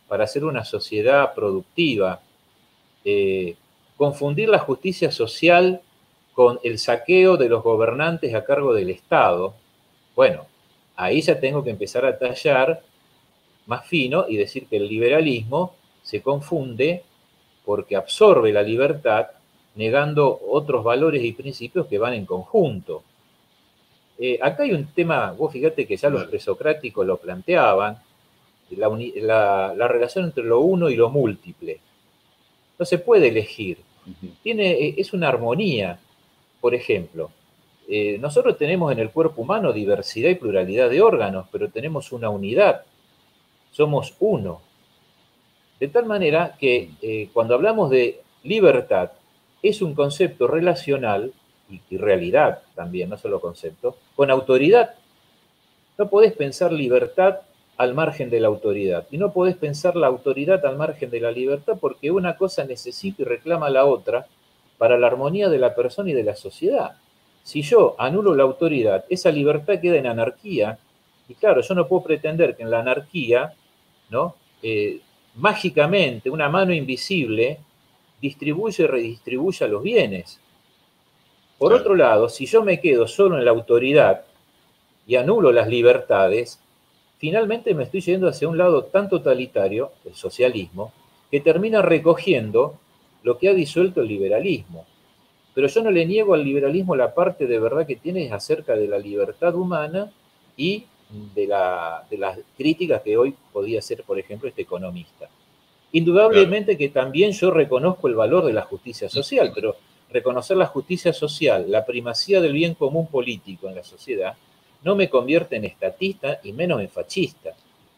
para hacer una sociedad productiva. Eh, confundir la justicia social con el saqueo de los gobernantes a cargo del Estado, bueno, ahí ya tengo que empezar a tallar más fino y decir que el liberalismo se confunde porque absorbe la libertad negando otros valores y principios que van en conjunto. Eh, acá hay un tema, vos fíjate que ya los presocráticos lo planteaban, la, la, la relación entre lo uno y lo múltiple. No se puede elegir. Tiene, es una armonía. Por ejemplo, eh, nosotros tenemos en el cuerpo humano diversidad y pluralidad de órganos, pero tenemos una unidad. Somos uno. De tal manera que eh, cuando hablamos de libertad, es un concepto relacional y, y realidad también, no solo concepto, con autoridad. No podés pensar libertad al margen de la autoridad. Y no podés pensar la autoridad al margen de la libertad porque una cosa necesita y reclama a la otra para la armonía de la persona y de la sociedad. Si yo anulo la autoridad, esa libertad queda en anarquía. Y claro, yo no puedo pretender que en la anarquía, ¿no? Eh, mágicamente una mano invisible distribuye y redistribuya los bienes. Por claro. otro lado, si yo me quedo solo en la autoridad y anulo las libertades, finalmente me estoy yendo hacia un lado tan totalitario, el socialismo, que termina recogiendo lo que ha disuelto el liberalismo. Pero yo no le niego al liberalismo la parte de verdad que tiene acerca de la libertad humana y de, la, de las críticas que hoy podía hacer, por ejemplo, este economista. Indudablemente claro. que también yo reconozco el valor de la justicia social, pero reconocer la justicia social, la primacía del bien común político en la sociedad, no me convierte en estatista y menos en fascista.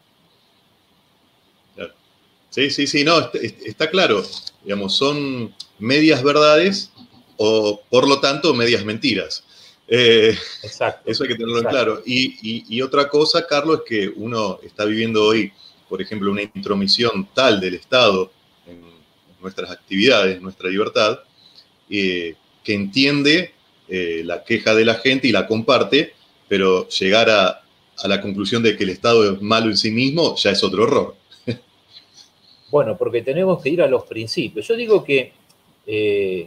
Claro. Sí, sí, sí, no, está, está claro. Digamos, son medias verdades o, por lo tanto, medias mentiras. Eh, exacto. Eso hay que tenerlo exacto. en claro. Y, y, y otra cosa, Carlos, es que uno está viviendo hoy, por ejemplo, una intromisión tal del Estado en nuestras actividades, nuestra libertad, eh, que entiende eh, la queja de la gente y la comparte, pero llegar a, a la conclusión de que el Estado es malo en sí mismo ya es otro error. Bueno, porque tenemos que ir a los principios. Yo digo que eh,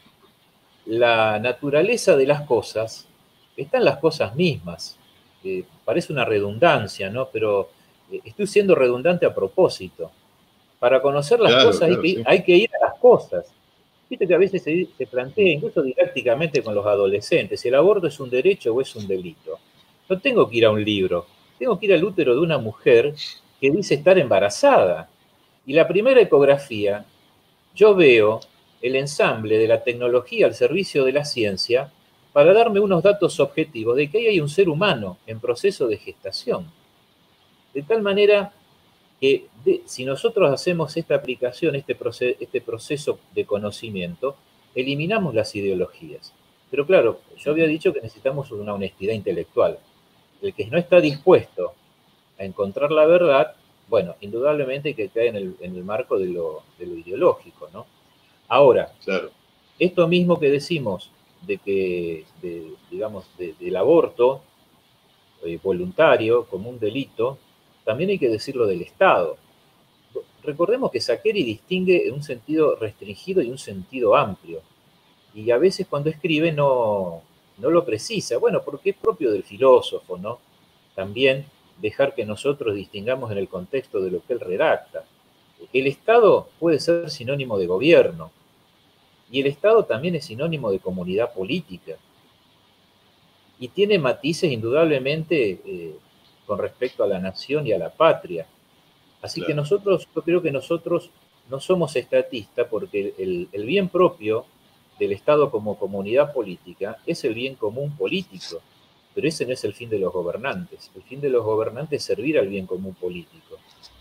la naturaleza de las cosas está en las cosas mismas. Eh, parece una redundancia, ¿no? Pero eh, estoy siendo redundante a propósito. Para conocer las claro, cosas claro, hay, que, sí. hay que ir a las cosas. Viste que a veces se, se plantea, incluso didácticamente con los adolescentes, si el aborto es un derecho o es un delito. No tengo que ir a un libro, tengo que ir al útero de una mujer que dice estar embarazada. Y la primera ecografía, yo veo el ensamble de la tecnología al servicio de la ciencia para darme unos datos objetivos de que ahí hay un ser humano en proceso de gestación. De tal manera que de, si nosotros hacemos esta aplicación, este proceso, este proceso de conocimiento, eliminamos las ideologías. Pero claro, yo había dicho que necesitamos una honestidad intelectual. El que no está dispuesto a encontrar la verdad, bueno, indudablemente que cae en el, en el marco de lo, de lo ideológico, ¿no? Ahora, claro. esto mismo que decimos de que, de, digamos, de, del aborto eh, voluntario como un delito, también hay que decirlo del Estado. Recordemos que Saccheri distingue en un sentido restringido y un sentido amplio. Y a veces cuando escribe no, no lo precisa. Bueno, porque es propio del filósofo, ¿no? También dejar que nosotros distingamos en el contexto de lo que él redacta. El Estado puede ser sinónimo de gobierno. Y el Estado también es sinónimo de comunidad política. Y tiene matices indudablemente eh, con respecto a la nación y a la patria. Así claro. que nosotros, yo creo que nosotros no somos estatistas porque el, el bien propio del Estado como comunidad política es el bien común político, pero ese no es el fin de los gobernantes. El fin de los gobernantes es servir al bien común político.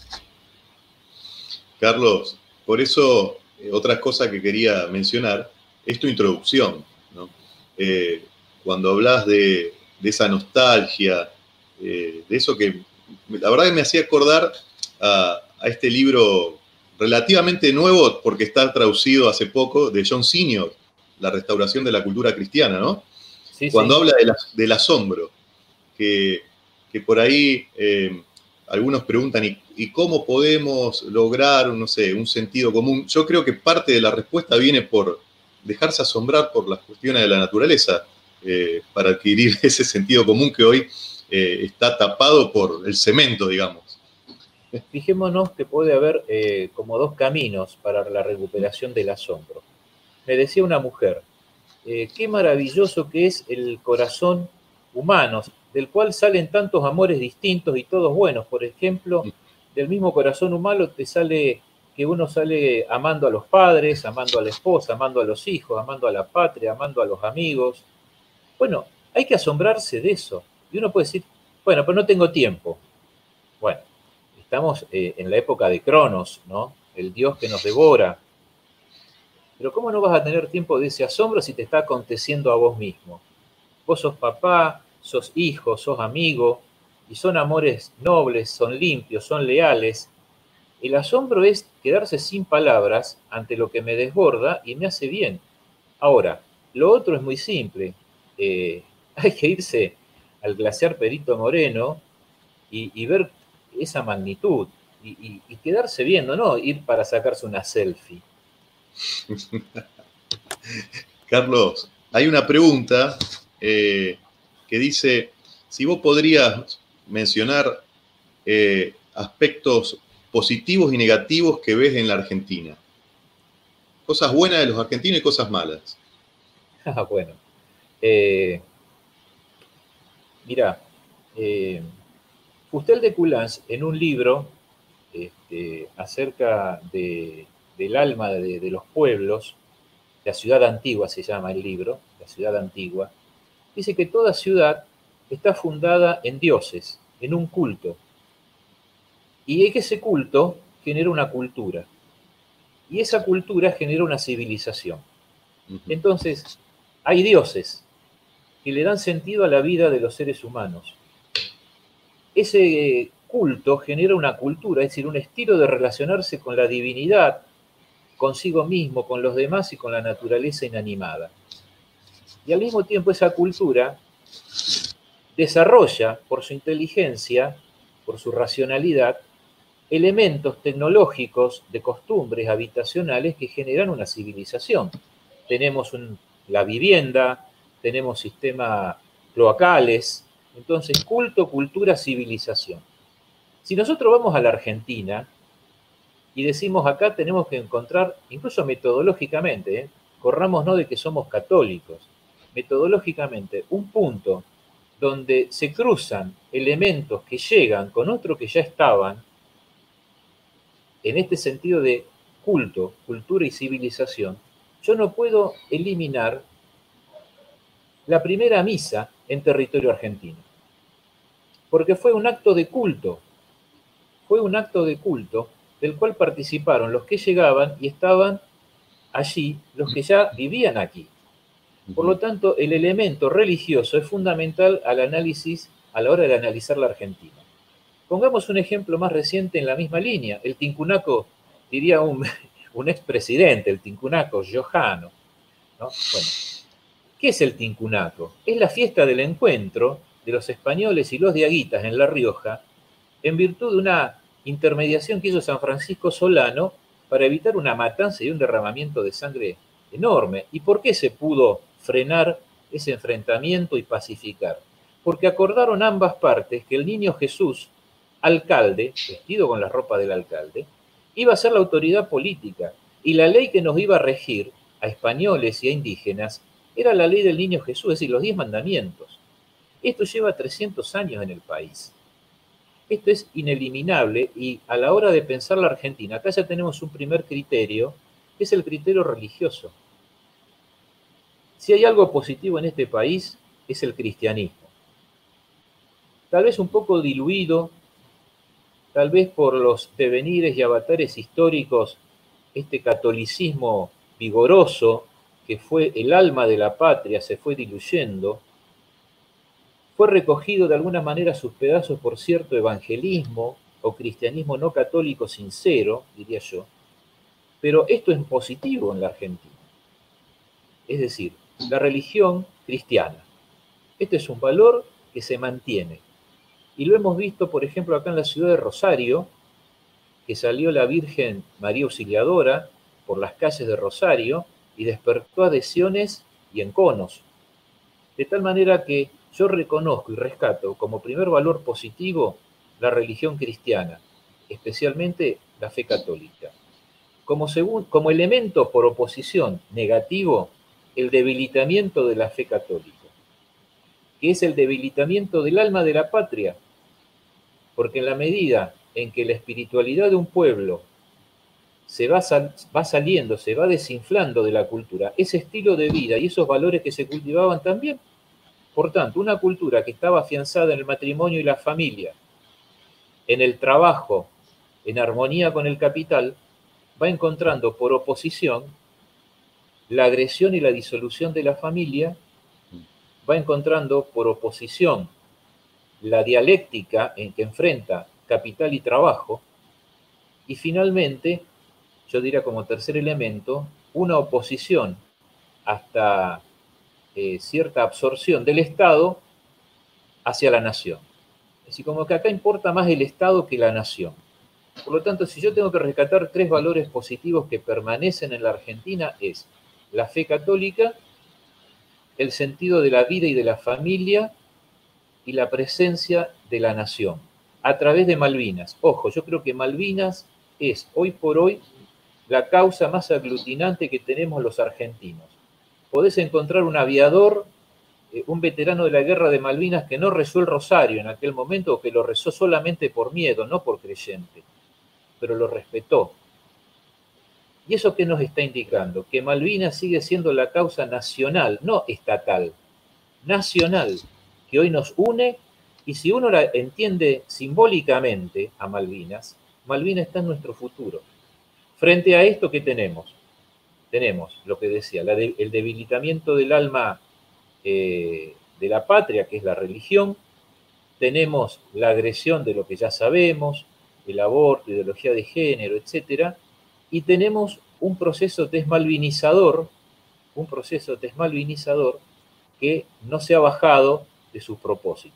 Carlos, por eso eh, otra cosa que quería mencionar es tu introducción, ¿no? Eh, cuando hablas de, de esa nostalgia, eh, de eso que la verdad que me hacía acordar a, a este libro relativamente nuevo, porque está traducido hace poco, de John Senior, La restauración de la cultura cristiana, ¿no? Sí, cuando sí. habla de la, del asombro, que, que por ahí eh, algunos preguntan, ¿y, ¿y cómo podemos lograr, no sé, un sentido común? Yo creo que parte de la respuesta viene por dejarse asombrar por las cuestiones de la naturaleza, eh, para adquirir ese sentido común que hoy eh, está tapado por el cemento, digamos. Fijémonos que puede haber eh, como dos caminos para la recuperación del asombro. Me decía una mujer, eh, qué maravilloso que es el corazón humano, del cual salen tantos amores distintos y todos buenos. Por ejemplo, del mismo corazón humano te sale que uno sale amando a los padres, amando a la esposa, amando a los hijos, amando a la patria, amando a los amigos. Bueno, hay que asombrarse de eso. Y uno puede decir, bueno, pero no tengo tiempo. Bueno, estamos eh, en la época de Cronos, ¿no? El dios que nos devora. Pero ¿cómo no vas a tener tiempo de ese asombro si te está aconteciendo a vos mismo? Vos sos papá, sos hijo, sos amigo, y son amores nobles, son limpios, son leales. El asombro es quedarse sin palabras ante lo que me desborda y me hace bien. Ahora, lo otro es muy simple. Eh, hay que irse al glaciar Perito Moreno y, y ver esa magnitud y, y, y quedarse viendo, no ir para sacarse una selfie. Carlos, hay una pregunta eh, que dice, si vos podrías mencionar eh, aspectos positivos y negativos que ves en la Argentina. Cosas buenas de los argentinos y cosas malas. Ah, bueno. Eh, mirá, eh, Fustel de Coulanges, en un libro este, acerca de, del alma de, de los pueblos, la ciudad antigua se llama el libro, la ciudad antigua, dice que toda ciudad está fundada en dioses, en un culto, y que ese culto genera una cultura, y esa cultura genera una civilización. Entonces, hay dioses que le dan sentido a la vida de los seres humanos. Ese culto genera una cultura, es decir, un estilo de relacionarse con la divinidad, consigo mismo, con los demás y con la naturaleza inanimada. Y al mismo tiempo esa cultura desarrolla por su inteligencia, por su racionalidad, elementos tecnológicos de costumbres habitacionales que generan una civilización. Tenemos un, la vivienda, tenemos sistemas cloacales, entonces culto, cultura, civilización. Si nosotros vamos a la Argentina y decimos acá tenemos que encontrar, incluso metodológicamente, ¿eh? corrámonos de que somos católicos, metodológicamente, un punto donde se cruzan elementos que llegan con otros que ya estaban, en este sentido de culto, cultura y civilización, yo no puedo eliminar la primera misa en territorio argentino, porque fue un acto de culto, fue un acto de culto del cual participaron los que llegaban y estaban allí los que ya vivían aquí. Por lo tanto, el elemento religioso es fundamental al análisis, a la hora de analizar la Argentina. Pongamos un ejemplo más reciente en la misma línea. El Tincunaco, diría un, un expresidente, el Tincunaco Giojano, ¿no? Bueno, ¿qué es el Tincunaco? Es la fiesta del encuentro de los españoles y los diaguitas en La Rioja en virtud de una intermediación que hizo San Francisco Solano para evitar una matanza y un derramamiento de sangre enorme. ¿Y por qué se pudo frenar ese enfrentamiento y pacificar? Porque acordaron ambas partes que el niño Jesús, alcalde, vestido con la ropa del alcalde, iba a ser la autoridad política y la ley que nos iba a regir a españoles y a indígenas era la ley del niño Jesús, es decir, los diez mandamientos. Esto lleva trescientos años en el país. Esto es ineliminable y a la hora de pensar la Argentina, acá ya tenemos un primer criterio, que es el criterio religioso. Si hay algo positivo en este país, es el cristianismo. Tal vez un poco diluido, tal vez por los devenires y avatares históricos, este catolicismo vigoroso, que fue el alma de la patria, se fue diluyendo, fue recogido de alguna manera a sus pedazos por cierto evangelismo o cristianismo no católico sincero, diría yo, pero esto es positivo en la Argentina. Es decir, la religión cristiana. Este es un valor que se mantiene. Y lo hemos visto, por ejemplo, acá en la ciudad de Rosario, que salió la Virgen María Auxiliadora por las calles de Rosario y despertó adhesiones y enconos. De tal manera que yo reconozco y rescato como primer valor positivo la religión cristiana, especialmente la fe católica. Como, segun, como elemento por oposición negativo, el debilitamiento de la fe católica, que es el debilitamiento del alma de la patria, porque en la medida en que la espiritualidad de un pueblo se va, sal, va saliendo, se va desinflando de la cultura, ese estilo de vida y esos valores que se cultivaban también. Por tanto, una cultura que estaba afianzada en el matrimonio y la familia, en el trabajo, en armonía con el capital, va encontrando por oposición la agresión y la disolución de la familia, va encontrando por oposición la dialéctica en que enfrenta capital y trabajo, y finalmente, yo diría como tercer elemento, una oposición hasta eh, cierta absorción del Estado hacia la nación. Es decir, como que acá importa más el Estado que la nación. Por lo tanto, si yo tengo que rescatar tres valores positivos que permanecen en la Argentina, es la fe católica, el sentido de la vida y de la familia y la presencia de la nación, a través de Malvinas. Ojo, yo creo que Malvinas es hoy por hoy la causa más aglutinante que tenemos los argentinos. Podés encontrar un aviador, eh, un veterano de la guerra de Malvinas que no rezó el rosario en aquel momento, o que lo rezó solamente por miedo, no por creyente, pero lo respetó. ¿Y eso qué nos está indicando? Que Malvinas sigue siendo la causa nacional, no estatal, nacional, que hoy nos une, y si uno la entiende simbólicamente a Malvinas, Malvinas está en nuestro futuro. Frente a esto, ¿qué tenemos? Tenemos lo que decía, la de, el debilitamiento del alma eh, de la patria, que es la religión. Tenemos la agresión de lo que ya sabemos, el aborto, ideología de género, etcétera. Y tenemos un proceso desmalvinizador, un proceso desmalvinizador que no se ha bajado de sus propósitos.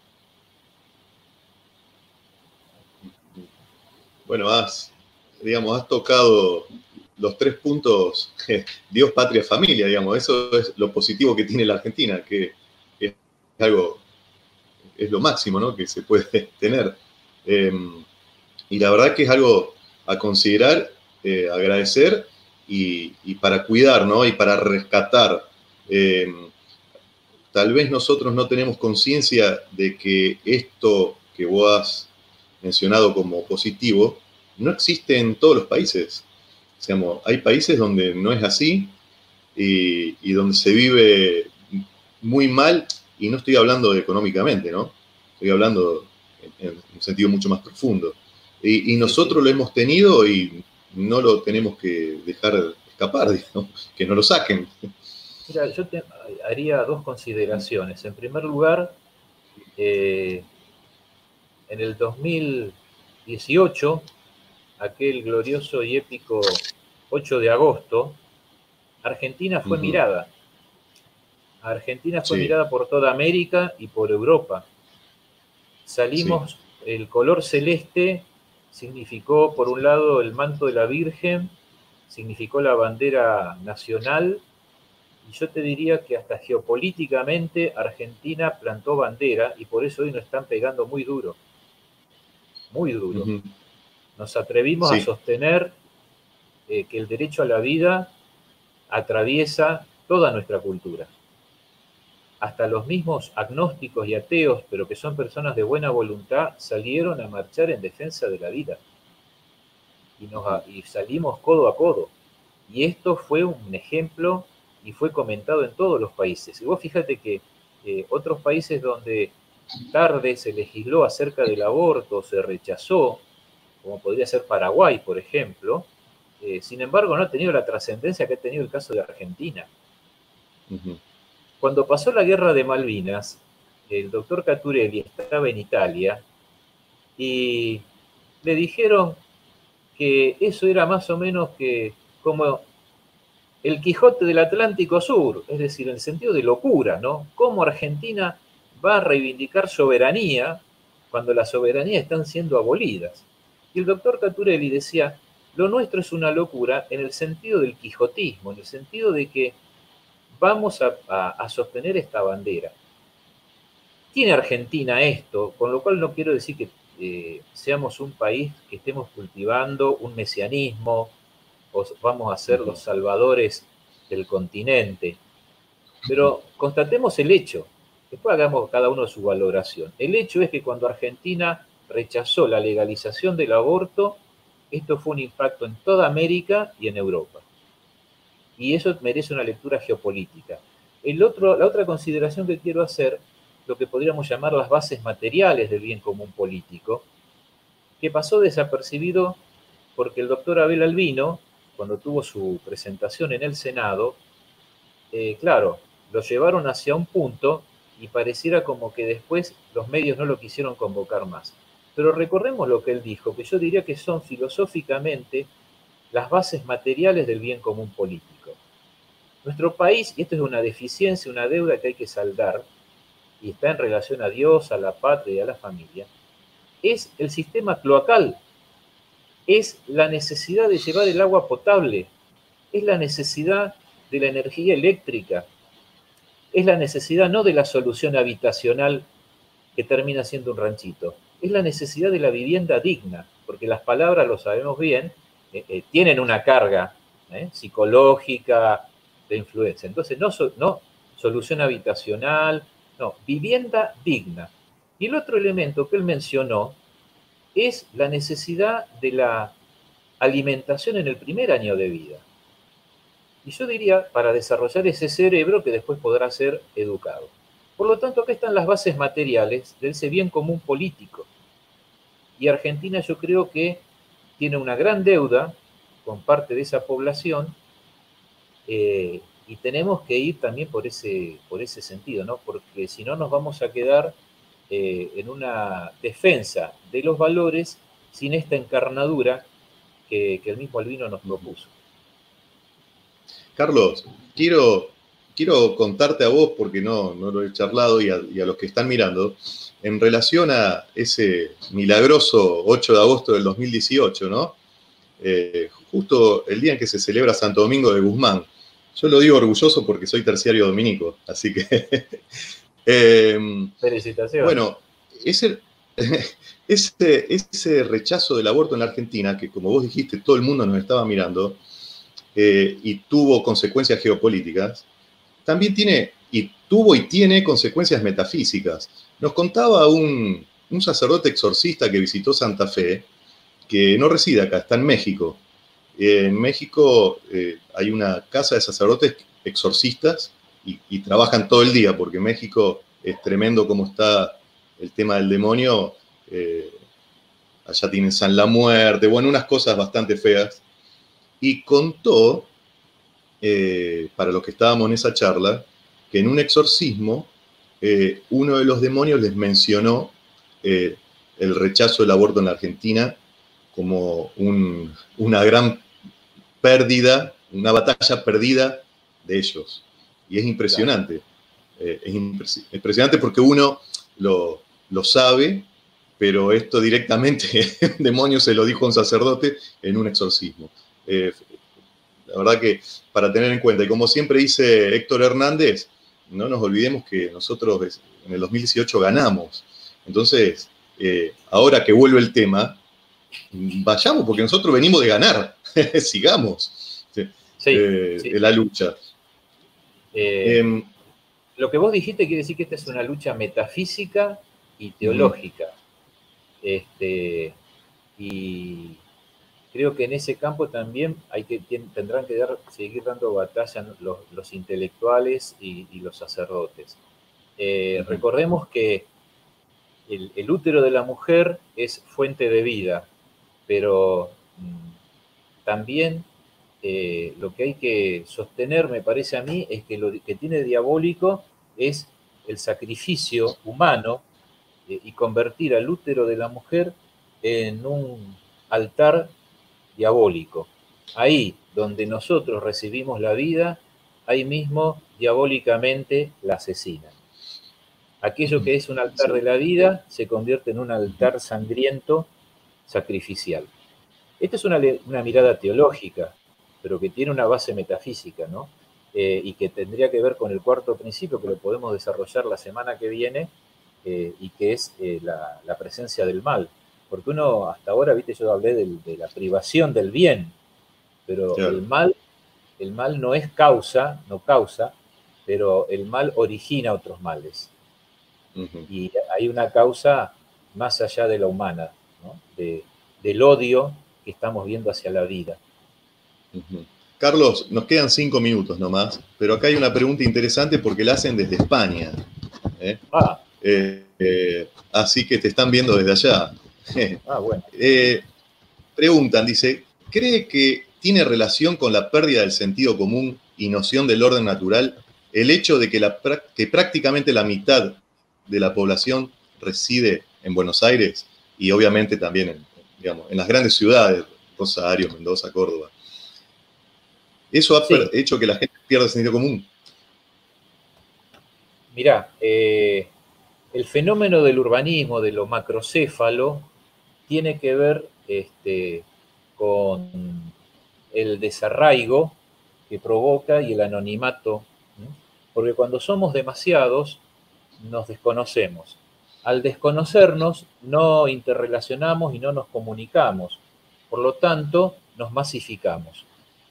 Bueno, has, digamos, has tocado los tres puntos, Dios, patria, familia, digamos, eso es lo positivo que tiene la Argentina, que es algo, es lo máximo, ¿no?, que se puede tener. Eh, y la verdad que es algo a considerar, eh, agradecer y, y para cuidar, ¿no?, y para rescatar. Eh, tal vez nosotros no tenemos conciencia de que esto que vos has mencionado como positivo no existe en todos los países. Digamos, hay países donde no es así y, y donde se vive muy mal, y no estoy hablando económicamente, ¿no? Estoy hablando en, en un sentido mucho más profundo. Y, y nosotros lo hemos tenido y no lo tenemos que dejar escapar, digamos, que no lo saquen. Mira, yo te haría dos consideraciones. En primer lugar, eh, en el dos mil dieciocho, aquel glorioso y épico ocho de agosto, Argentina fue uh-huh. mirada. Argentina fue sí. mirada por toda América y por Europa. Salimos, sí. el color celeste significó, por un lado, el manto de la Virgen, significó la bandera nacional, y yo te diría que hasta geopolíticamente Argentina plantó bandera, y por eso hoy nos están pegando muy duro. Muy duro. Uh-huh. Nos atrevimos sí. a sostener eh, que el derecho a la vida atraviesa toda nuestra cultura. Hasta los mismos agnósticos y ateos, pero que son personas de buena voluntad, salieron a marchar en defensa de la vida. Y, nos, y salimos codo a codo. Y esto fue un ejemplo y fue comentado en todos los países. Y vos fíjate que eh, otros países donde tarde se legisló acerca del aborto, se rechazó, como podría ser Paraguay, por ejemplo, eh, sin embargo no ha tenido la trascendencia que ha tenido el caso de Argentina. Uh-huh. Cuando pasó la guerra de Malvinas, el doctor Caturelli estaba en Italia y le dijeron que eso era más o menos que como el Quijote del Atlántico Sur, es decir, en el sentido de locura, ¿no? Cómo Argentina va a reivindicar soberanía cuando las soberanías están siendo abolidas. Y el doctor Caturelli decía, lo nuestro es una locura en el sentido del quijotismo, en el sentido de que vamos a, a, a sostener esta bandera. Tiene Argentina esto, con lo cual no quiero decir que eh, seamos un país que estemos cultivando un mesianismo, o vamos a ser los salvadores del continente, pero constatemos el hecho, después hagamos cada uno su valoración. El hecho es que cuando Argentina rechazó la legalización del aborto, esto fue un impacto en toda América y en Europa. Y eso merece una lectura geopolítica. El otro, la otra consideración que quiero hacer, lo que podríamos llamar las bases materiales del bien común político, que pasó desapercibido porque el doctor Abel Albino, cuando tuvo su presentación en el Senado, eh, claro, lo llevaron hacia un punto y pareciera como que después los medios no lo quisieron convocar más. Pero recordemos lo que él dijo, que yo diría que son filosóficamente las bases materiales del bien común político. Nuestro país, y esto es una deficiencia, una deuda que hay que saldar, y está en relación a Dios, a la patria y a la familia, es el sistema cloacal, es la necesidad de llevar el agua potable, es la necesidad de la energía eléctrica, es la necesidad no de la solución habitacional que termina siendo un ranchito, es la necesidad de la vivienda digna, porque las palabras, lo sabemos bien, eh, eh, tienen una carga eh, psicológica de influencia. Entonces, no, no solución habitacional, no, vivienda digna. Y el otro elemento que él mencionó es la necesidad de la alimentación en el primer año de vida. Y yo diría, para desarrollar ese cerebro que después podrá ser educado. Por lo tanto, acá están las bases materiales de ese bien común político. Y Argentina yo creo que tiene una gran deuda con parte de esa población eh, y tenemos que ir también por ese, por ese sentido, ¿no? Porque si no nos vamos a quedar eh, en una defensa de los valores sin esta encarnadura que, que el mismo Albino nos propuso. Carlos, quiero, quiero contarte a vos, porque no, no lo he charlado, y a, y a los que están mirando, en relación a ese milagroso ocho de agosto del dos mil dieciocho, ¿no? Eh, justo el día en que se celebra Santo Domingo de Guzmán. Yo lo digo orgulloso porque soy terciario dominico, así que... eh, Felicitaciones. Bueno, ese, ese, ese rechazo del aborto en la Argentina, que como vos dijiste, todo el mundo nos estaba mirando, eh, y tuvo consecuencias geopolíticas, también tiene, y tuvo y tiene consecuencias metafísicas. Nos contaba un, un sacerdote exorcista que visitó Santa Fe, que no reside acá, está en México. Eh, en México eh, hay una casa de sacerdotes exorcistas y, y trabajan todo el día, porque México es tremendo como está el tema del demonio. Eh, allá tienen San la Muerte, bueno, unas cosas bastante feas. Y contó, eh, para los que estábamos en esa charla, que en un exorcismo eh, uno de los demonios les mencionó eh, el rechazo del aborto en la Argentina como un, una gran pérdida, una batalla perdida de ellos. Y es impresionante. Eh, es impres- impresionante porque uno lo, lo sabe, pero esto directamente el demonio se lo dijo a un sacerdote en un exorcismo. Eh, la verdad que para tener en cuenta, y como siempre dice Héctor Hernández, no nos olvidemos que nosotros en el dos mil dieciocho ganamos. Entonces, eh, ahora que vuelve el tema, vayamos, porque nosotros venimos de ganar, sigamos sí, eh, sí. de la lucha. Eh, eh, lo que vos dijiste quiere decir que esta es una lucha metafísica y teológica. Uh-huh. Este, y creo que en ese campo también hay que, tendrán que dar, seguir dando batalla los, los intelectuales y, y los sacerdotes. Eh, uh-huh. Recordemos que el, el útero de la mujer es fuente de vida, pero mmm, también eh, lo que hay que sostener, me parece a mí, es que lo que tiene diabólico es el sacrificio humano eh, y convertir al útero de la mujer en un altar diabólico. Ahí donde nosotros recibimos la vida, ahí mismo diabólicamente la asesinan. Aquello que es un altar de la vida se convierte en un altar sangriento, sacrificial. Esta es una, una mirada teológica, pero que tiene una base metafísica, ¿no? Eh, y que tendría que ver con el cuarto principio, que lo podemos desarrollar la semana que viene, eh, y que es eh, la, la presencia del mal. Porque uno, hasta ahora, viste, yo hablé del, de la privación del bien, pero Claro. el mal, el mal no es causa, no causa, pero el mal origina otros males. Uh-huh. Y hay una causa más allá de la humana, ¿no? De, del odio que estamos viendo hacia la vida. Uh-huh. Carlos, nos quedan cinco minutos nomás, pero acá hay una pregunta interesante porque la hacen desde España. ¿eh? Ah. Eh, eh, así que te están viendo desde allá. Ah, bueno. eh, preguntan, dice, ¿cree que tiene relación con la pérdida del sentido común y noción del orden natural el hecho de que, la, que prácticamente la mitad de la población reside en Buenos Aires y obviamente también en, digamos, en las grandes ciudades, Rosario, Mendoza, Córdoba? ¿Eso ha sí. hecho que la gente pierda el sentido común? Mirá, eh, el fenómeno del urbanismo, de lo macrocéfalo, tiene que ver este, con el desarraigo que provoca y el anonimato, ¿sí? Porque cuando somos demasiados, nos desconocemos. Al desconocernos, no interrelacionamos y no nos comunicamos. Por lo tanto, nos masificamos.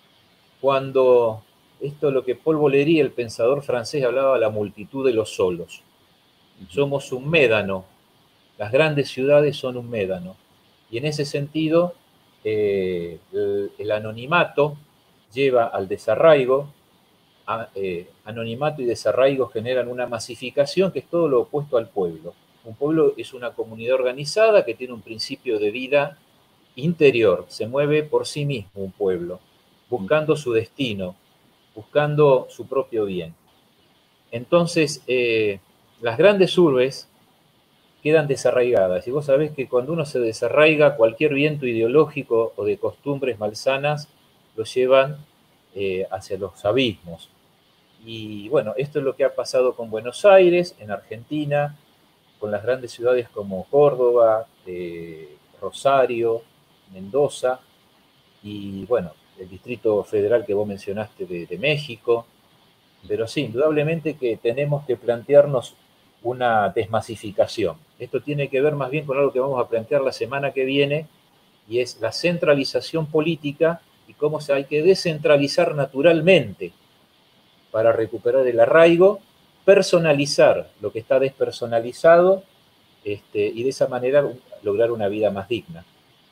Cuando esto es lo que Paul Valéry, el pensador francés, hablaba de la multitud de los solos. Somos un médano. Las grandes ciudades son un médano. Y en ese sentido, eh, el, el anonimato lleva al desarraigo. A, eh, anonimato y desarraigo generan una masificación que es todo lo opuesto al pueblo. Un pueblo es una comunidad organizada que tiene un principio de vida interior. Se mueve por sí mismo un pueblo, buscando su destino, buscando su propio bien. Entonces, eh, las grandes urbes quedan desarraigadas. Y vos sabés que cuando uno se desarraiga, cualquier viento ideológico o de costumbres malsanas lo llevan eh, hacia los abismos. Y bueno, esto es lo que ha pasado con Buenos Aires, en Argentina, con las grandes ciudades como Córdoba, eh, Rosario, Mendoza, y bueno, el Distrito Federal que vos mencionaste de, de México. Pero sí, indudablemente que tenemos que plantearnos una desmasificación. Esto tiene que ver más bien con algo que vamos a plantear la semana que viene, y es la centralización política y cómo se hay que descentralizar naturalmente para recuperar el arraigo, personalizar lo que está despersonalizado, este, y de esa manera lograr una vida más digna.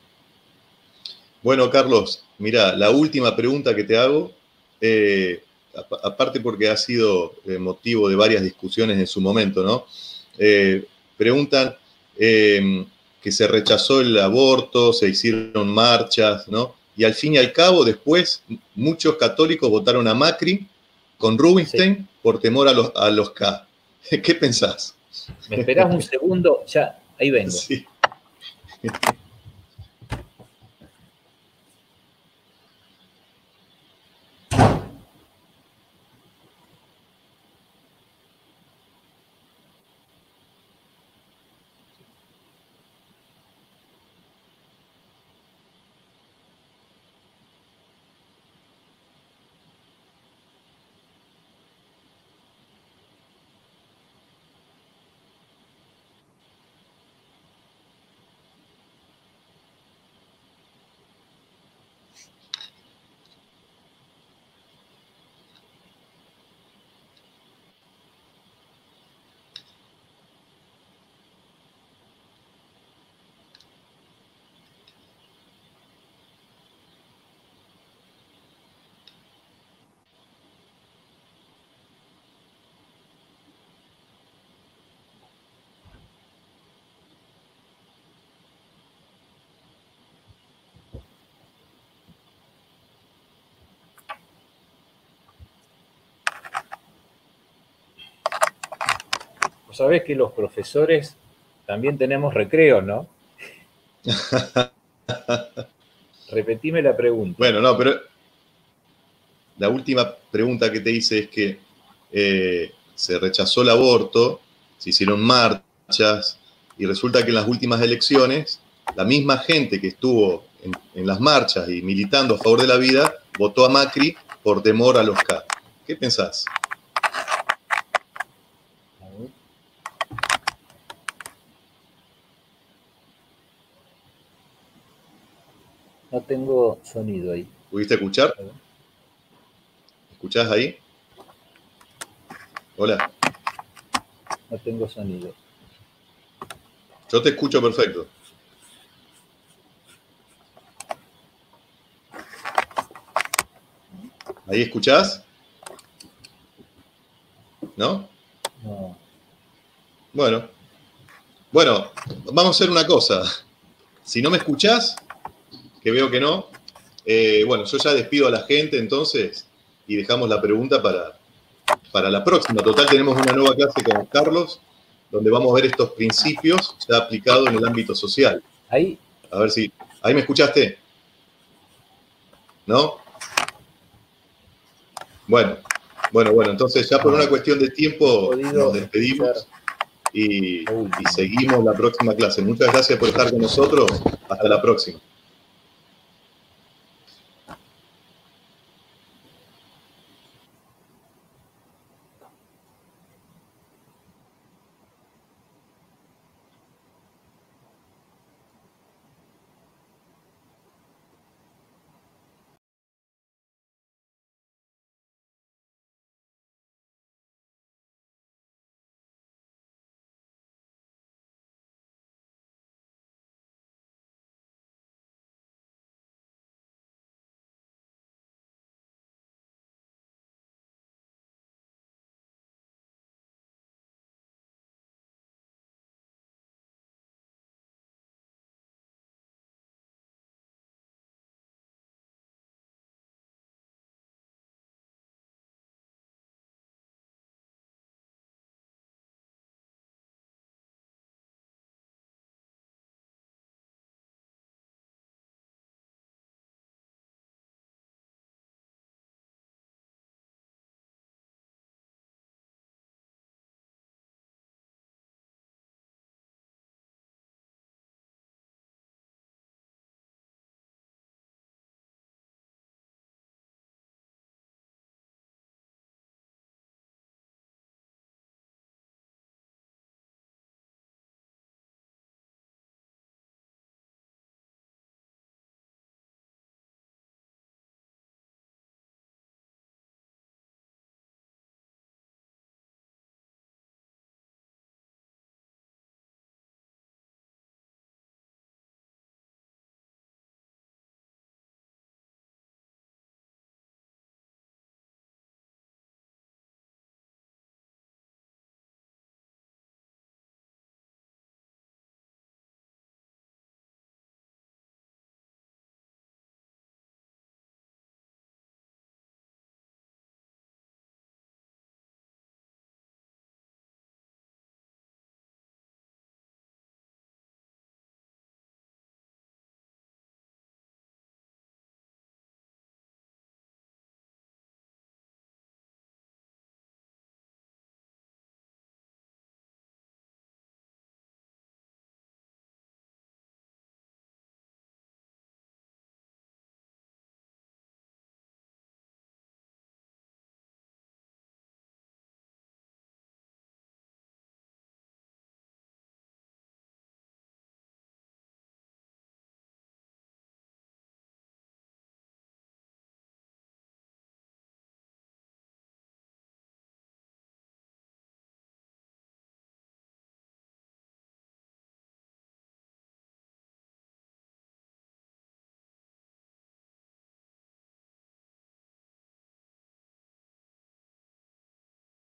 Bueno, Carlos, mira, la última pregunta que te hago, eh, aparte porque ha sido eh, motivo de varias discusiones en su momento, ¿no? Eh, preguntan eh, que se rechazó el aborto, se hicieron marchas, ¿no? Y al fin y al cabo, después, muchos católicos votaron a Macri con Rubinstein sí. por temor a los, a los K. ¿Qué pensás? ¿Me esperás un segundo? Ya, ahí vengo. Sí. Sabés que los profesores también tenemos recreo, ¿no? Repetime la pregunta. Bueno, no, pero la última pregunta que te hice es que eh, se rechazó el aborto se hicieron marchas, y resulta que en las últimas elecciones, la misma gente que estuvo en, en las marchas y militando a favor de la vida, votó a Macri por temor a los casos. ¿Qué pensás? No tengo sonido ahí. ¿Pudiste escuchar? ¿Escuchás ahí? Hola. No tengo sonido. Yo te escucho perfecto. ¿Ahí escuchás? ¿No? No. Bueno. Bueno, vamos a hacer una cosa. Si no me escuchás, que veo que no, eh, bueno, yo ya despido a la gente entonces y dejamos la pregunta para, para la próxima. Total, tenemos una nueva clase con Carlos, donde vamos a ver estos principios ya aplicados en el ámbito social. Ahí. A ver si... ¿Ahí me escuchaste? ¿No? Bueno, bueno, bueno, entonces ya por una cuestión de tiempo nos despedimos y, y seguimos la próxima clase. Muchas gracias por estar con nosotros. Hasta la próxima.